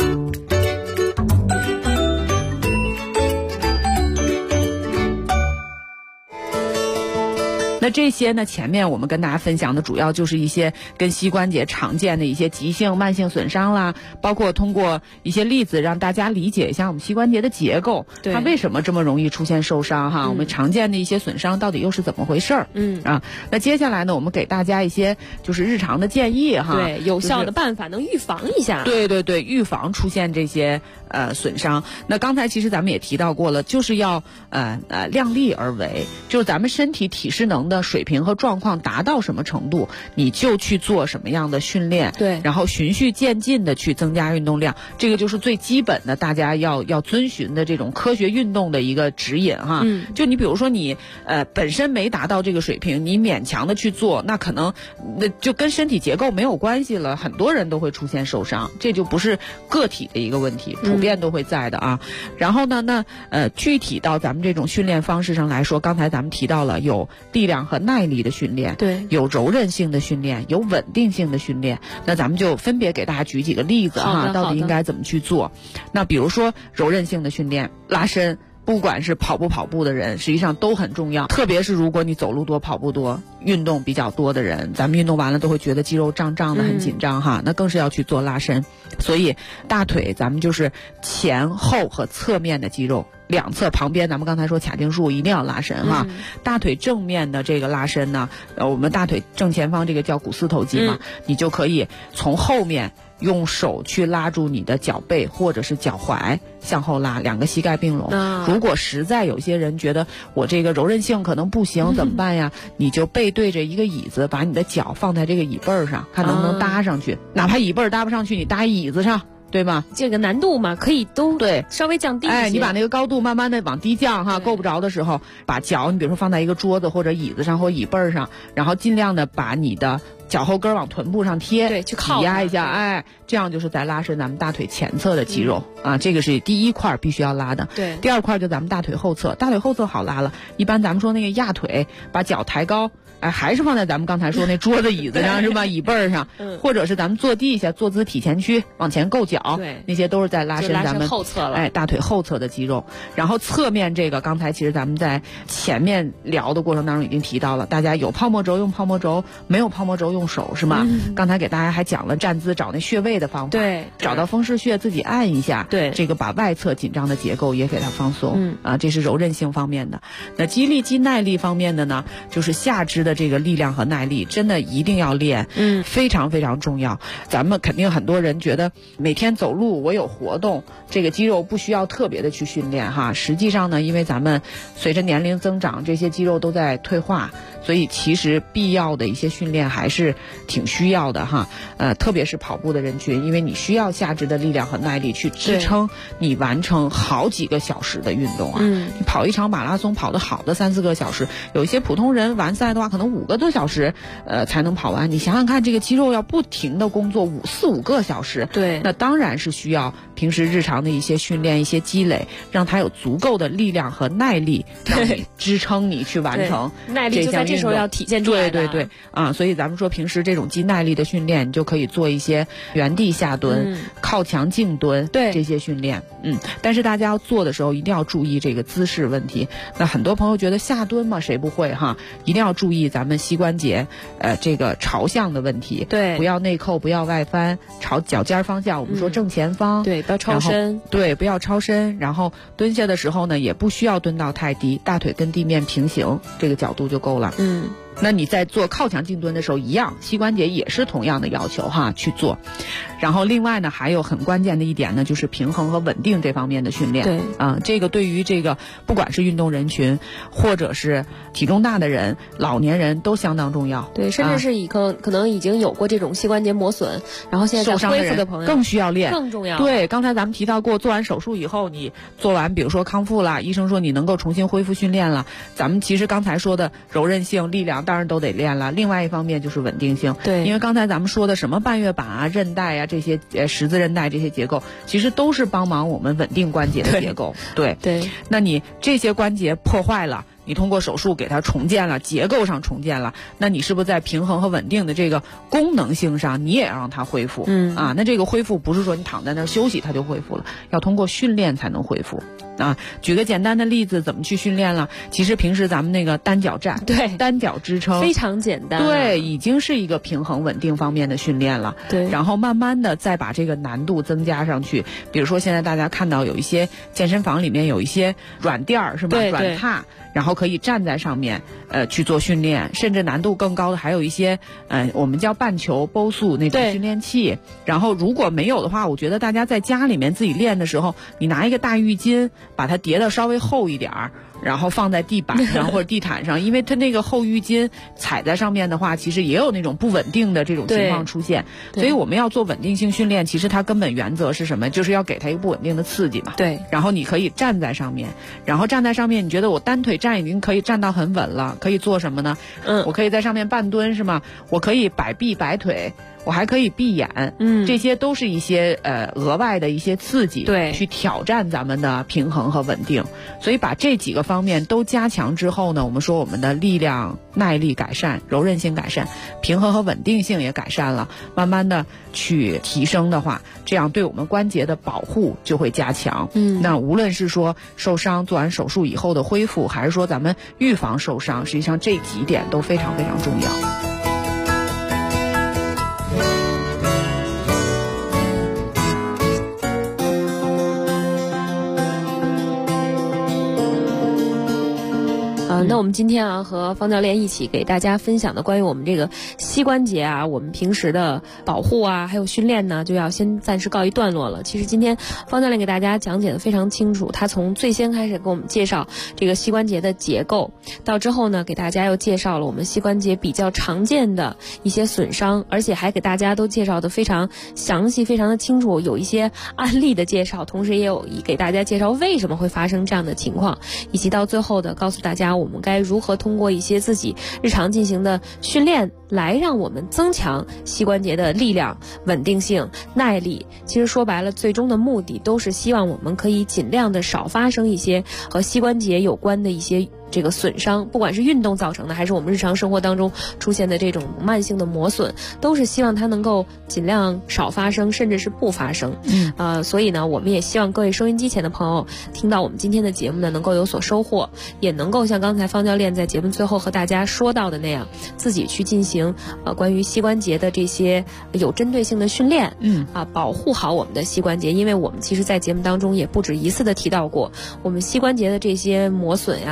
那这些呢，前面我们跟大家分享的主要就是一些跟膝关节常见的一些急性慢性损伤啦，包括通过一些例子让大家理解一下我们膝关节的结构，它为什么这么容易出现受伤哈，我们常见的一些损伤到底又是怎么回事儿。那接下来呢，我们给大家一些就是日常的建议哈， 对，有效的办法能预防一下。 对，预防出现这些损伤。那刚才其实咱们也提到过了，就是要量力而为，就是咱们身体体适能的水平和状况达到什么程度，你就去做什么样的训练， 对， 然后循序渐进的去增加运动量，这个就是最基本的大家要遵循的这种科学运动的一个指引哈。就你比如说你本身没达到这个水平，你勉强的去做，那可能就跟身体结构没有关系了，很多人都会出现受伤，这就不是个体的一个问题，普遍都会在的然后呢，具体到咱们这种训练方式上来说，刚才咱们提到了有力量和耐力的训练， 对， 有柔韧性的训练，有稳定性的训练。那咱们就分别给大家举几个例子到底应该怎么去做。那比如说柔韧性的训练，拉伸，不管是跑步的人，实际上都很重要。特别是如果你走路多、跑步多、运动比较多的人，咱们运动完了都会觉得肌肉胀胀的，很紧张那更是要去做拉伸。所以大腿咱们就是前后和侧面的肌肉，两侧旁边咱们刚才说髂胫束一定要拉伸大腿正面的这个拉伸呢，我们大腿正前方这个叫股四头肌嘛，你就可以从后面用手去拉住你的脚背或者是脚踝，向后拉，两个膝盖并拢。如果实在有些人觉得我这个柔韧性可能不行，怎么办呀？你就背对着一个椅子，把你的脚放在这个椅背上，看能不能搭上去。哪怕椅背搭不上去，你搭椅子上，对吧？ 这个难度嘛，可以都对稍微降低一些。 你把那个高度慢慢的往低降够不着的时候，把脚你比如说放在一个桌子或者椅子上或椅背上，然后尽量的把你的脚后跟往臀部上贴， 对，去靠挤压一下，这样就是在拉伸咱们大腿前侧的肌肉这个是第一块必须要拉的。 对， 第二块就咱们大腿后侧，大腿后侧好拉了。一般咱们说那个压腿，把脚抬高，还是放在咱们刚才说那桌子椅子上是吧？椅背上，或者是咱们坐地下，坐姿体前屈，往前够脚， 对， 那些都是在拉伸咱们后侧了。 大腿后侧的肌肉。然后侧面这个，刚才其实咱们在前面聊的过程当中已经提到了，大家有泡沫轴用泡沫轴，没有泡沫轴用手是吗？刚才给大家还讲了站姿找那穴位的方法， 对， 找到风市穴自己按一下， 对， 这个把外侧紧张的结构也给它放松，这是柔韧性方面的。那肌力肌耐力方面的呢，就是下肢的的这个力量和耐力，真的一定要练，非常非常重要。咱们肯定很多人觉得每天走路我有活动，这个肌肉不需要特别的去训练哈。实际上呢，因为咱们随着年龄增长，这些肌肉都在退化，所以其实必要的一些训练还是挺需要的哈。特别是跑步的人群，因为你需要下肢的力量和耐力去支撑你完成好几个小时的运动啊。你跑一场马拉松跑得好的3-4个小时，有一些普通人完赛的话可能5个多小时才能跑完。你想想看，这个肌肉要不停的工作4-5个小时，对，那当然是需要平时日常的一些训练、一些积累，让它有足够的力量和耐力，让你支撑你去完成耐力就在这时候要体现出来的。 对啊，所以咱们说平时这种肌耐力的训练，你就可以做一些原地下蹲、靠墙静蹲这些训练。但是大家要做的时候一定要注意这个姿势问题。那很多朋友觉得下蹲嘛谁不会哈，一定要注意咱们膝关节这个朝向的问题。对，不要内扣，不要外翻，朝脚尖方向，我们说正前方。对，不要超身。对，不要超身。然后蹲下的时候呢，也不需要蹲到太低，大腿跟地面平行，这个角度就够了。那你在做靠墙静蹲的时候一样，膝关节也是同样的要求哈去做。然后另外呢，还有很关键的一点呢，就是平衡和稳定这方面的训练。对啊，这个对于这个不管是运动人群，或者是体重大的人、老年人都相当重要。对，甚至是可能已经有过这种膝关节磨损，然后现在在恢复的朋友更需要练，更重要。对，刚才咱们提到过，做完手术以后，你做完比如说康复了，医生说你能够重新恢复训练了，咱们其实刚才说的柔韧性、力量当然都得练了。另外一方面就是稳定性。对，因为刚才咱们说的什么半月板啊、韧带啊这些十字韧带这些结构，其实都是帮忙我们稳定关节的结构。对，那你这些关节破坏了，你通过手术给它重建了，结构上重建了，那你是不是在平衡和稳定的这个功能性上，你也要让它恢复？那这个恢复不是说你躺在那儿休息它就恢复了，要通过训练才能恢复。举个简单的例子，怎么去训练了？其实平时咱们那个单脚站，对，单脚支撑，非常简单。对，已经是一个平衡稳定方面的训练了。对，然后慢慢的再把这个难度增加上去。比如说现在大家看到有一些健身房里面有一些软垫儿，是吧？软榻。然后可以站在上面去做训练，甚至难度更高的还有一些我们叫半球波速那种训练器。然后如果没有的话，我觉得大家在家里面自己练的时候，你拿一个大浴巾把它叠得稍微厚一点儿，然后放在地板上或者地毯上，因为它那个厚浴巾踩在上面的话，其实也有那种不稳定的这种情况出现。所以我们要做稳定性训练，其实它根本原则是什么？就是要给它一个不稳定的刺激嘛。对。然后你可以站在上面，然后站在上面，你觉得我单腿站已经可以站到很稳了，可以做什么呢？我可以在上面半蹲是吗？我可以摆臂摆腿。我还可以闭眼，这些都是一些额外的一些刺激，对，去挑战咱们的平衡和稳定。所以把这几个方面都加强之后呢，我们说我们的力量、耐力改善，柔韧性改善，平衡和稳定性也改善了，慢慢的去提升的话，这样对我们关节的保护就会加强。那无论是说受伤做完手术以后的恢复，还是说咱们预防受伤，实际上这几点都非常非常重要。 那我们今天和方教练一起给大家分享的关于我们这个膝关节我们平时的保护还有训练呢，就要先暂时告一段落了。其实今天方教练给大家讲解的非常清楚，他从最先开始给我们介绍这个膝关节的结构，到之后呢给大家又介绍了我们膝关节比较常见的一些损伤，而且还给大家都介绍的非常详细非常的清楚，有一些案例的介绍，同时也有给大家介绍为什么会发生这样的情况，以及到最后的告诉大家我们该如何通过一些自己日常进行的训练来让我们增强膝关节的力量、稳定性、耐力。其实说白了，最终的目的都是希望我们可以尽量的少发生一些和膝关节有关的一些这个损伤，不管是运动造成的还是我们日常生活当中出现的这种慢性的磨损，都是希望它能够尽量少发生，甚至是不发生。所以呢我们也希望各位收音机前的朋友听到我们今天的节目呢能够有所收获，也能够像刚才方教练在节目最后和大家说到的那样，自己去进行关于膝关节的这些有针对性的训练，保护好我们的膝关节。因为我们其实在节目当中也不止一次的提到过，我们膝关节的这些磨损或者受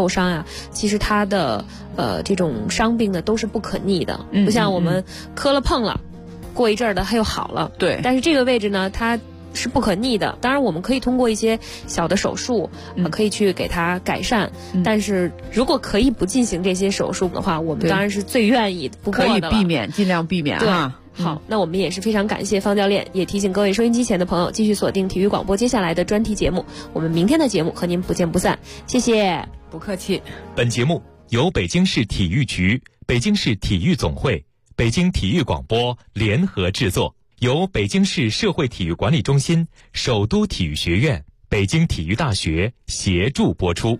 受伤啊，其实它的这种伤病呢都是不可逆的，不像我们磕了碰了，过一阵儿的它又好了。 对， 但是这个位置呢，它是不可逆的。当然我们可以通过一些小的手术可以去给它改善，但是如果可以不进行这些手术的话，我们当然是最愿意不过的了， 可以避免，尽量避免啊。 好，那我们也是非常感谢方教练，也提醒各位收音机前的朋友继续锁定体育广播接下来的专题节目，我们明天的节目和您不见不散，谢谢。 不客气。 本节目由北京市体育局、北京市体育总会、北京体育广播联合制作，由北京市社会体育管理中心、首都体育学院、北京体育大学协助播出。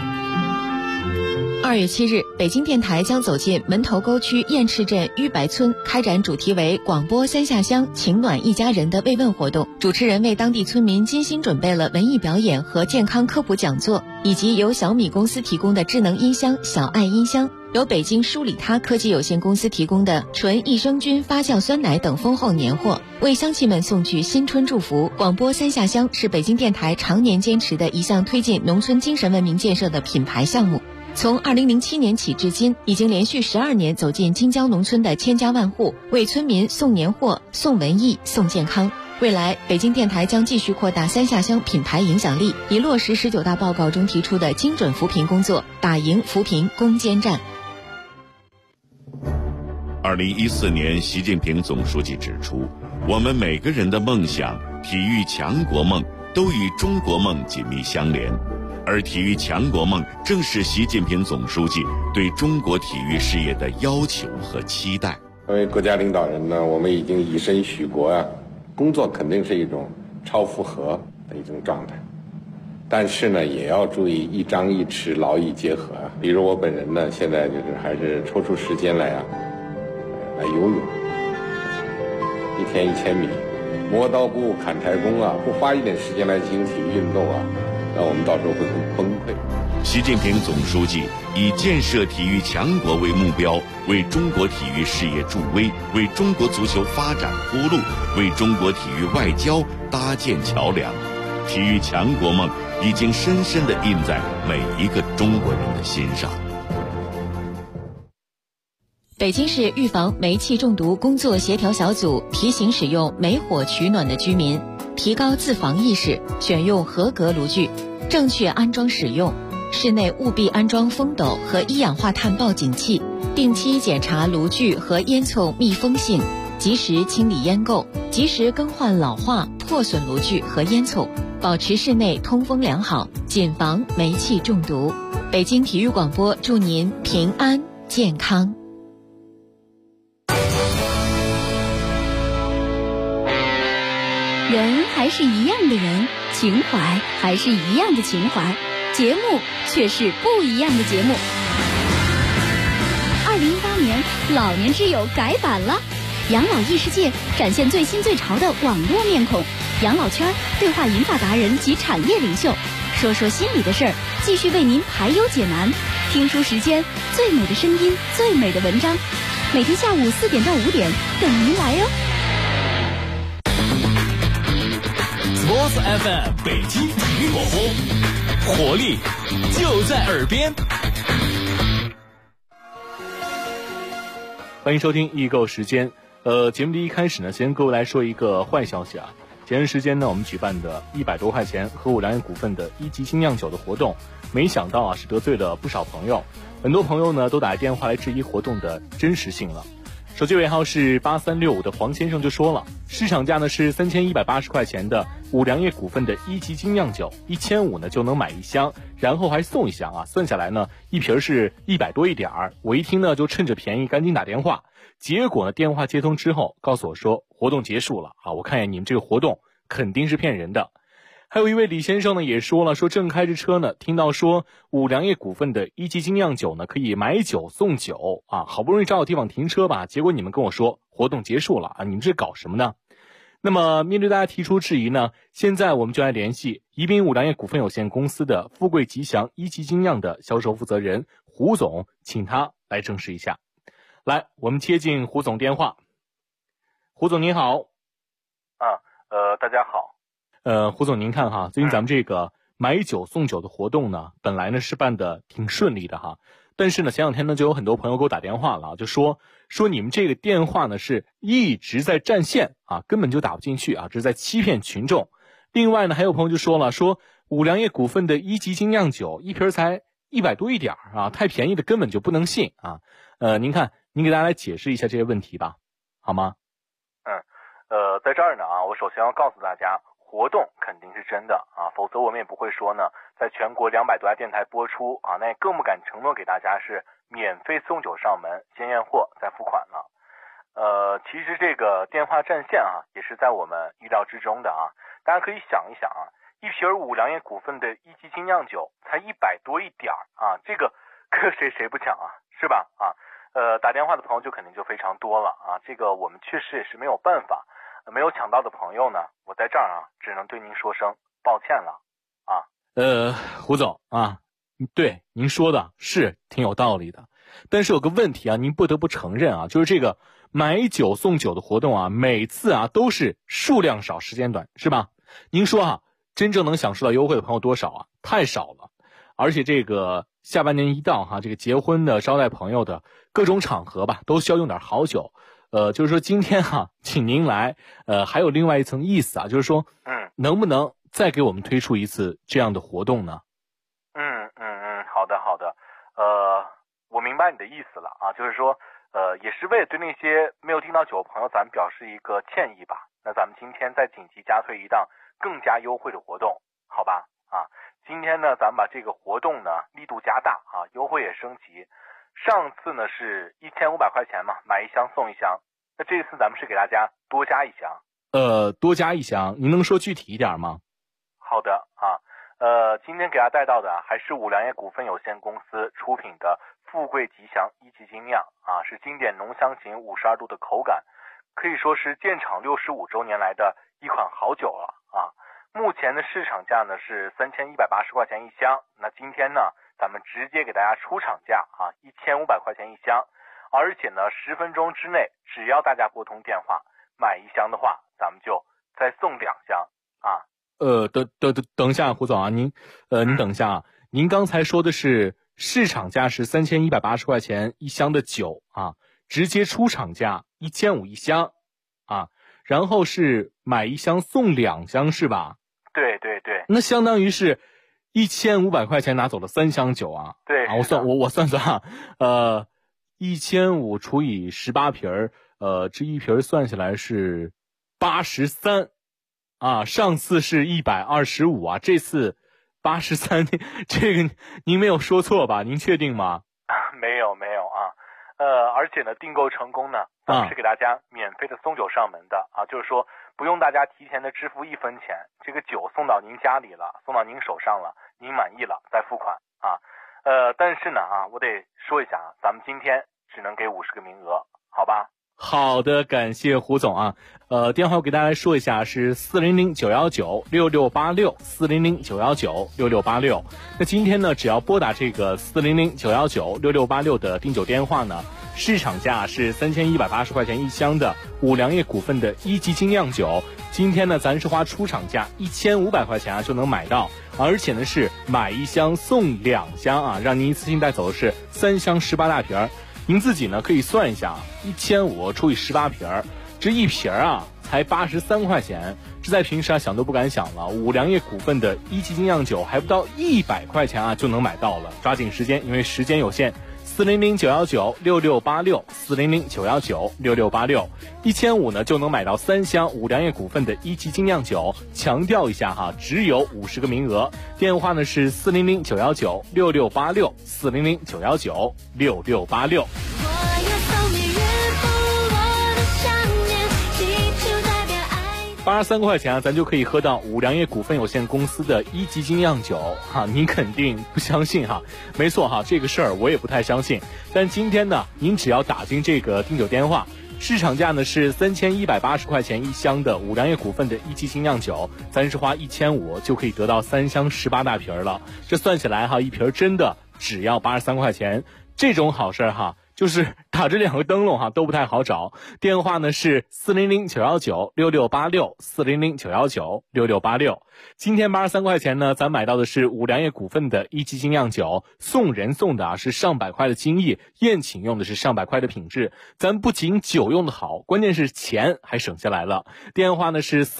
2月7日，北京电台将走进门头沟区雁翅镇玉白村，开展主题为广播三下乡，情暖一家人的慰问活动。主持人为当地村民精心准备了文艺表演和健康科普讲座，以及由小米公司提供的智能音箱小爱音箱，由北京舒里他科技有限公司提供的纯益生菌发酵酸奶等丰厚年货，为乡亲们送去新春祝福。广播三下乡是北京电台常年坚持的一项推进农村精神文明建设的品牌项目。从2007年起至今，已经连续12年走进京郊农村的千家万户，为村民送年货、送文艺、送健康。未来，北京电台将继续扩大三下乡品牌影响力，以落实19大报告中提出的精准扶贫工作，打赢扶贫攻坚战。 2014年，习近平总书记指出，我们每个人的梦想、体育强国梦都与中国梦紧密相连。而体育强国梦正是习近平总书记对中国体育事业的要求和期待。 作为国家领导人呢，我们已经以身许国啊，工作肯定是一种超负荷的一种状态，但是呢，也要注意一张一弛，劳逸结合啊。比如我本人呢，现在就是还是抽出时间来游泳，1天1000米，磨刀不误砍柴工啊，不花一点时间来进行体育运动啊，那我们到时候会很崩溃。 习近平总书记以建设体育强国为目标，为中国体育事业助威，为中国足球发展铺路，为中国体育外交搭建桥梁。体育强国梦已经深深地印在每一个中国人的心上。 北京市预防煤气中毒工作协调小组提醒使用煤火取暖的居民提高自防意识，选用合格炉具，正确安装使用。室内务必安装风斗和一氧化碳报警器，定期检查炉具和烟囱密封性，及时清理烟垢，及时更换老化、破损炉具和烟囱，保持室内通风良好，谨防煤气中毒。北京体育广播祝您平安健康。 人还是一样的人，情怀还是一样的情怀，节目却是不一样的节目。2018年老年之友改版了，养老异世界展现最新最潮的网络面孔，养老圈对话银发达人及产业领袖，说说心里的事儿，继续为您排忧解难。听书时间，最美的声音，最美的文章，每天下午4点到5点等您来哟。 Sports FM 北京体育广播，活力就在耳边。欢迎收听易购时间。节目的一开始呢，先跟各位来说一个坏消息啊。前段时间呢，我们举办的100多块钱和五粮液股份的1级精酿酒的活动，没想到啊是得罪了不少朋友，很多朋友呢都打电话来质疑活动的真实性了。手机尾号是8365的黄先生就说了，市场价呢是3180块钱的五粮液股份的1级精酿酒，1500呢就能买1箱，然后还送1箱啊，算下来呢一瓶是100多一点儿。我一听呢就趁着便宜赶紧打电话，结果呢电话接通之后告诉我说活动结束了啊，我看见你们这个活动肯定是骗人的。还有一位李先生呢也说了，说正开着车呢，听到说五粮液股份的1级精酿酒呢可以买酒送酒啊，好不容易找到地方停车吧，结果你们跟我说活动结束了啊，你们这搞什么呢？那么面对大家提出质疑呢，现在我们就来联系宜宾五粮液股份有限公司的富贵吉祥1级精酿的销售负责人胡总，请他来证实一下。来，我们接进胡总电话。胡总您好。 大家好。 胡总您看哈，最近咱们这个买酒送酒的活动呢，本来呢是办的挺顺利的哈，但是呢前两天呢就有很多朋友给我打电话了，就说你们这个电话呢是一直在占线啊，根本就打不进去啊，这是在欺骗群众。另外呢还有朋友就说了，说五粮液股份的一级精酿酒一瓶才100多一点啊，太便宜的根本就不能信啊。您看，您给大家来解释一下这些问题吧，好吗？ 在这儿呢啊，我首先要告诉大家，活动肯定是真的啊，否则我们也不会说呢，在全国200多家电台播出啊，那也更不敢承诺给大家是免费送酒上门，先验货再付款了。其实这个电话占线啊，也是在我们意料之中的啊。大家可以想一想啊，一瓶五粮液股份的一级精酿酒才100多一点啊，这个谁不抢啊，是吧？啊，打电话的朋友就肯定就非常多了啊，这个我们确实也是没有办法。没有抢到的朋友呢，我在这儿啊，只能对您说声抱歉了啊。 胡总啊，对您说的是挺有道理的，但是有个问题啊，您不得不承认啊，就是这个买酒送酒的活动啊，每次啊都是数量少时间短，是吧？您说啊，真正能享受到优惠的朋友多少啊？太少了。而且这个下半年一到哈，这个结婚的、招待朋友的各种场合吧，都需要用点好酒。就是说今天哈，请您来，还有另外一层意思啊，就是说，能不能再给我们推出一次这样的活动呢？ 好的，我明白你的意思了啊，就是说，也是为了对那些没有订到酒的朋友，咱们表示一个歉意吧。那咱们今天再紧急加推一档更加优惠的活动，好吧？啊，今天呢，咱们把这个活动呢力度加大啊，优惠也升级。上次呢是1500块钱嘛，买一箱送一箱。那这次咱们是给大家多加一箱。 多加一箱，您能说具体一点吗？ 好的啊，今天给大家带到的还是五粮液股份有限公司出品的富贵吉祥一级精酿啊，是经典浓香型52度的口感，可以说是建厂65周年来的一款好酒了啊。目前的市场价呢是3180块钱一箱，那今天呢咱们直接给大家出厂价啊，1500块钱一箱，而且呢10分钟之内，只要大家拨通电话买一箱的话，咱们就再送2箱啊。 等一下，胡总啊，您等一下啊，您刚才说的是市场价是3180块钱一箱的酒啊，直接出厂价1500一箱啊，然后是买一箱送2箱是吧？ 对， 那相当于是1500块钱拿走了3箱酒啊。 对啊，我算啊，1500除以18瓶这一瓶算下来是83啊，上次是125啊，这次83，这个您没有说错吧？您确定吗？ 没有啊，而且呢，订购成功呢，咱们是给大家免费的送酒上门的啊，就是说不用大家提前的支付1分钱，这个酒送到您家里了，送到您手上了，您满意了再付款啊。但是呢啊，我得说一下啊，咱们今天只能给50个名额，好吧？ 好的，感谢胡总啊。电话我给大家来说一下，是400-919-6686，400-919-6686。那今天呢，只要拨打这个400-919-6686的订酒电话呢，市场价是3180块钱一箱的五粮液股份的一级精酿酒，今天呢，咱是花出厂价1500块钱啊就能买到，而且呢是买一箱送2箱啊，让您一次性带走的是3箱18大瓶。您自己呢可以算一下，1500除以18瓶，这一瓶啊才83块钱，这在平时啊想都不敢想了。五粮液股份的一级精酿酒还不到100块钱啊就能买到了，抓紧时间，因为时间有限。400-919-6686，400-919-6686，1500呢就能买到3箱五粮液股份的一级精酿酒。强调一下哈，只有50个名额。电话呢是400-919-6686，400-919-6686。83块钱啊，咱就可以喝到五粮液股份有限公司的一级精酿酒哈，您肯定不相信哈？没错哈，这个事儿我也不太相信。但今天呢，您只要打进这个订酒电话，市场价呢是3180块钱一箱的五粮液股份的一级精酿酒，咱是花1500就可以得到3箱18大瓶了。这算起来哈，一瓶真的只要83块钱，这种好事哈。 就是打着2个灯笼哈，都不太好找。电话呢是400-919-6686，400-919-6686。今天83块钱呢，咱买到的是五粮液股份的一级精酿酒，送人送的是上百块的精益，宴请用的是上百块的品质。咱不仅酒用的好，关键是钱还省下来了。电话呢是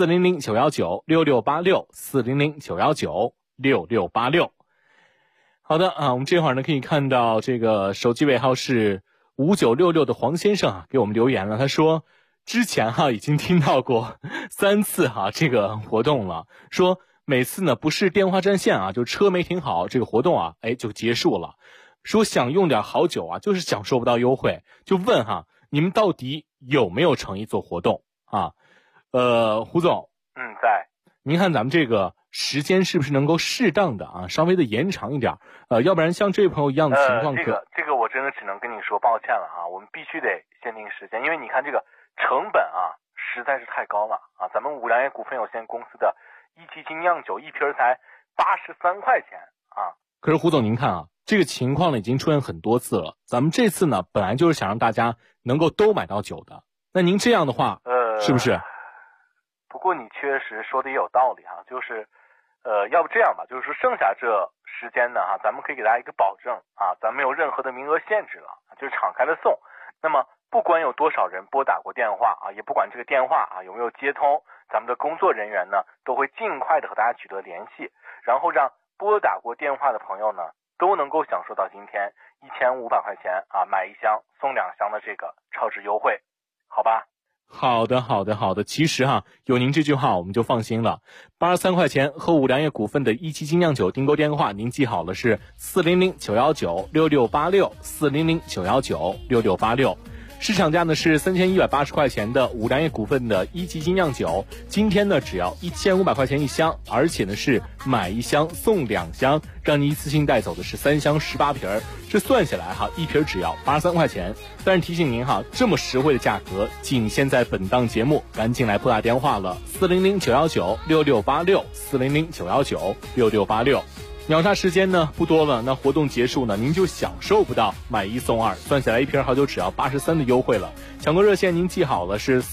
400-919-6686，400-919-6686。好的啊，我们这会儿呢可以看到这个手机尾号是5966的黄先生啊给我们留言了，他说之前已经听到过3次这个活动了，说每次呢不是电话占线就车没停好，这个活动就结束了。说想用点好酒就是享受不到优惠，就问你们到底有没有诚意做活动啊？胡总， 在。 您看咱们这个时间是不是能够适当的稍微的延长一点？要不然像这位朋友一样的情况这个我真的只能跟你说抱歉了我们必须得限定时间，因为你看这个成本实在是太高了咱们五粮液股份有限公司的一级精酿酒一瓶才83块钱可是胡总您看这个情况呢已经出现很多次了，咱们这次呢本来就是想让大家能够都买到酒的，那您这样的话是不是？ 不过你确实说的也有道理就是要不这样吧，就是说剩下这时间呢咱们可以给大家一个保证咱没有任何的名额限制了，就是敞开的送。那么不管有多少人拨打过电话也不管这个电话有没有接通，咱们的工作人员呢都会尽快的和大家取得联系，然后让拨打过电话的朋友呢都能够享受到今天1500块钱买1箱送2箱的这个超值优惠，好吧？ 好的。其实有您这句话我们就放心了。83块钱和五粮液股份的一级精酿酒订购电话您记好了，是400-919-6686，400-919-6686。市场价呢是3180块钱的五粮液股份的一级精酿酒，今天呢只要1500块钱1箱，而且呢是买1箱送2箱，让你一次性带走的是3箱18瓶，这算下来一瓶只要83块钱。但是提醒您这么实惠的价格，仅限在本档节目，赶紧来拨打电话了，400-919-6686，400-919-6686。秒杀时间呢不多了，那活动结束呢您就享受不到买1送2，算下来一瓶好酒只要83的优惠了。抢购热线您记好了，是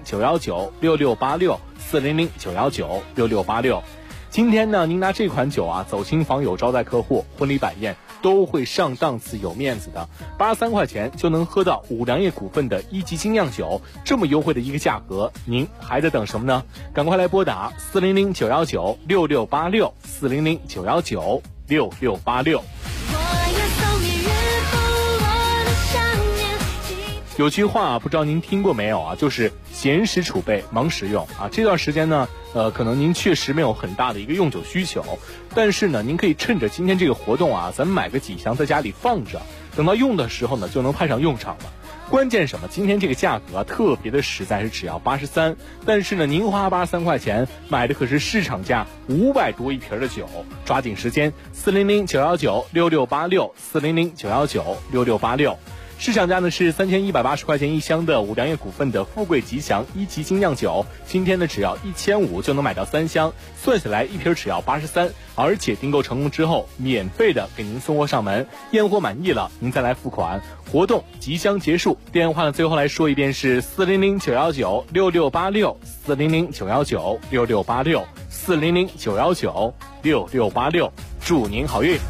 400-919-6686，400-919-6686。今天呢您拿这款酒走亲访友招待客户，婚礼摆宴都会上档次有面子的，83块钱就能喝到五粮液股份的一级精酿酒，这么优惠的一个价格，您还在等什么呢？赶快来拨打400-919-6686，400-919-6686。有句话不知道您听过没有就是闲时储备，忙时用这段时间呢可能您确实没有很大的一个用酒需求，但是呢您可以趁着今天这个活动咱们买个几箱在家里放着，等到用的时候呢就能派上用场了。关键什么？今天这个价格特别的实在，是只要83，但是呢您花83块钱买的可是市场价500多一瓶的酒，抓紧时间，400-919-6686，400-919-6686。市场价呢是3180块钱1箱的五粮液股份的富贵吉祥一级精酿酒，今天呢只要1500就能买到3箱，算下来一瓶只要83，而且订购成功之后免费的给您送货上门，验货满意了您再来付款。活动即将结束，电话呢最后来说一遍是400-919-6686，400-919-6686，400-919-6686，祝您好运。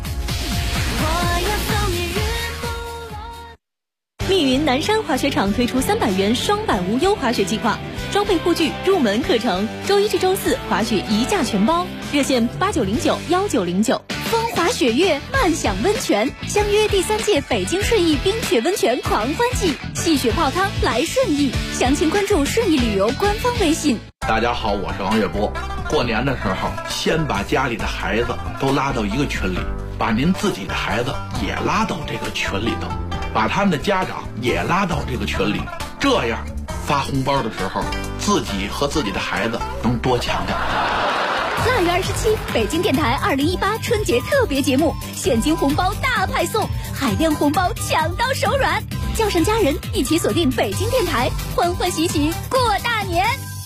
密云南山滑雪场推出300元双板无忧滑雪计划，装备护具、入门课程，周一至周四滑雪一价全包，热线8909-1909。风华雪月，漫享温泉，相约第3届北京顺义冰雪温泉狂欢季，戏雪泡汤来顺义，详情关注顺义旅游官方微信。 大家好，我是王月波。过年的时候，先把家里的孩子都拉到一个群里，把您自己的孩子也拉到这个群里头，把他们的家长也拉到这个群里，这样发红包的时候，自己和自己的孩子能多抢点。 腊月27，北京电台2018春节特别节目，现金红包大派送，海量红包抢到手软，叫上家人一起锁定北京电台，欢欢喜喜过大年。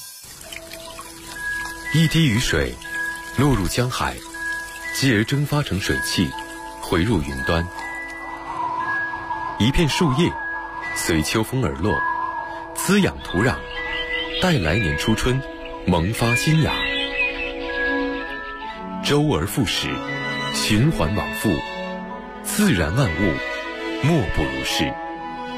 一滴雨水落入江海，继而蒸发成水汽，回入云端。 一片树叶随秋风而落，滋养土壤，待来年初春萌发新芽。周而复始，循环往复，自然万物莫不如是。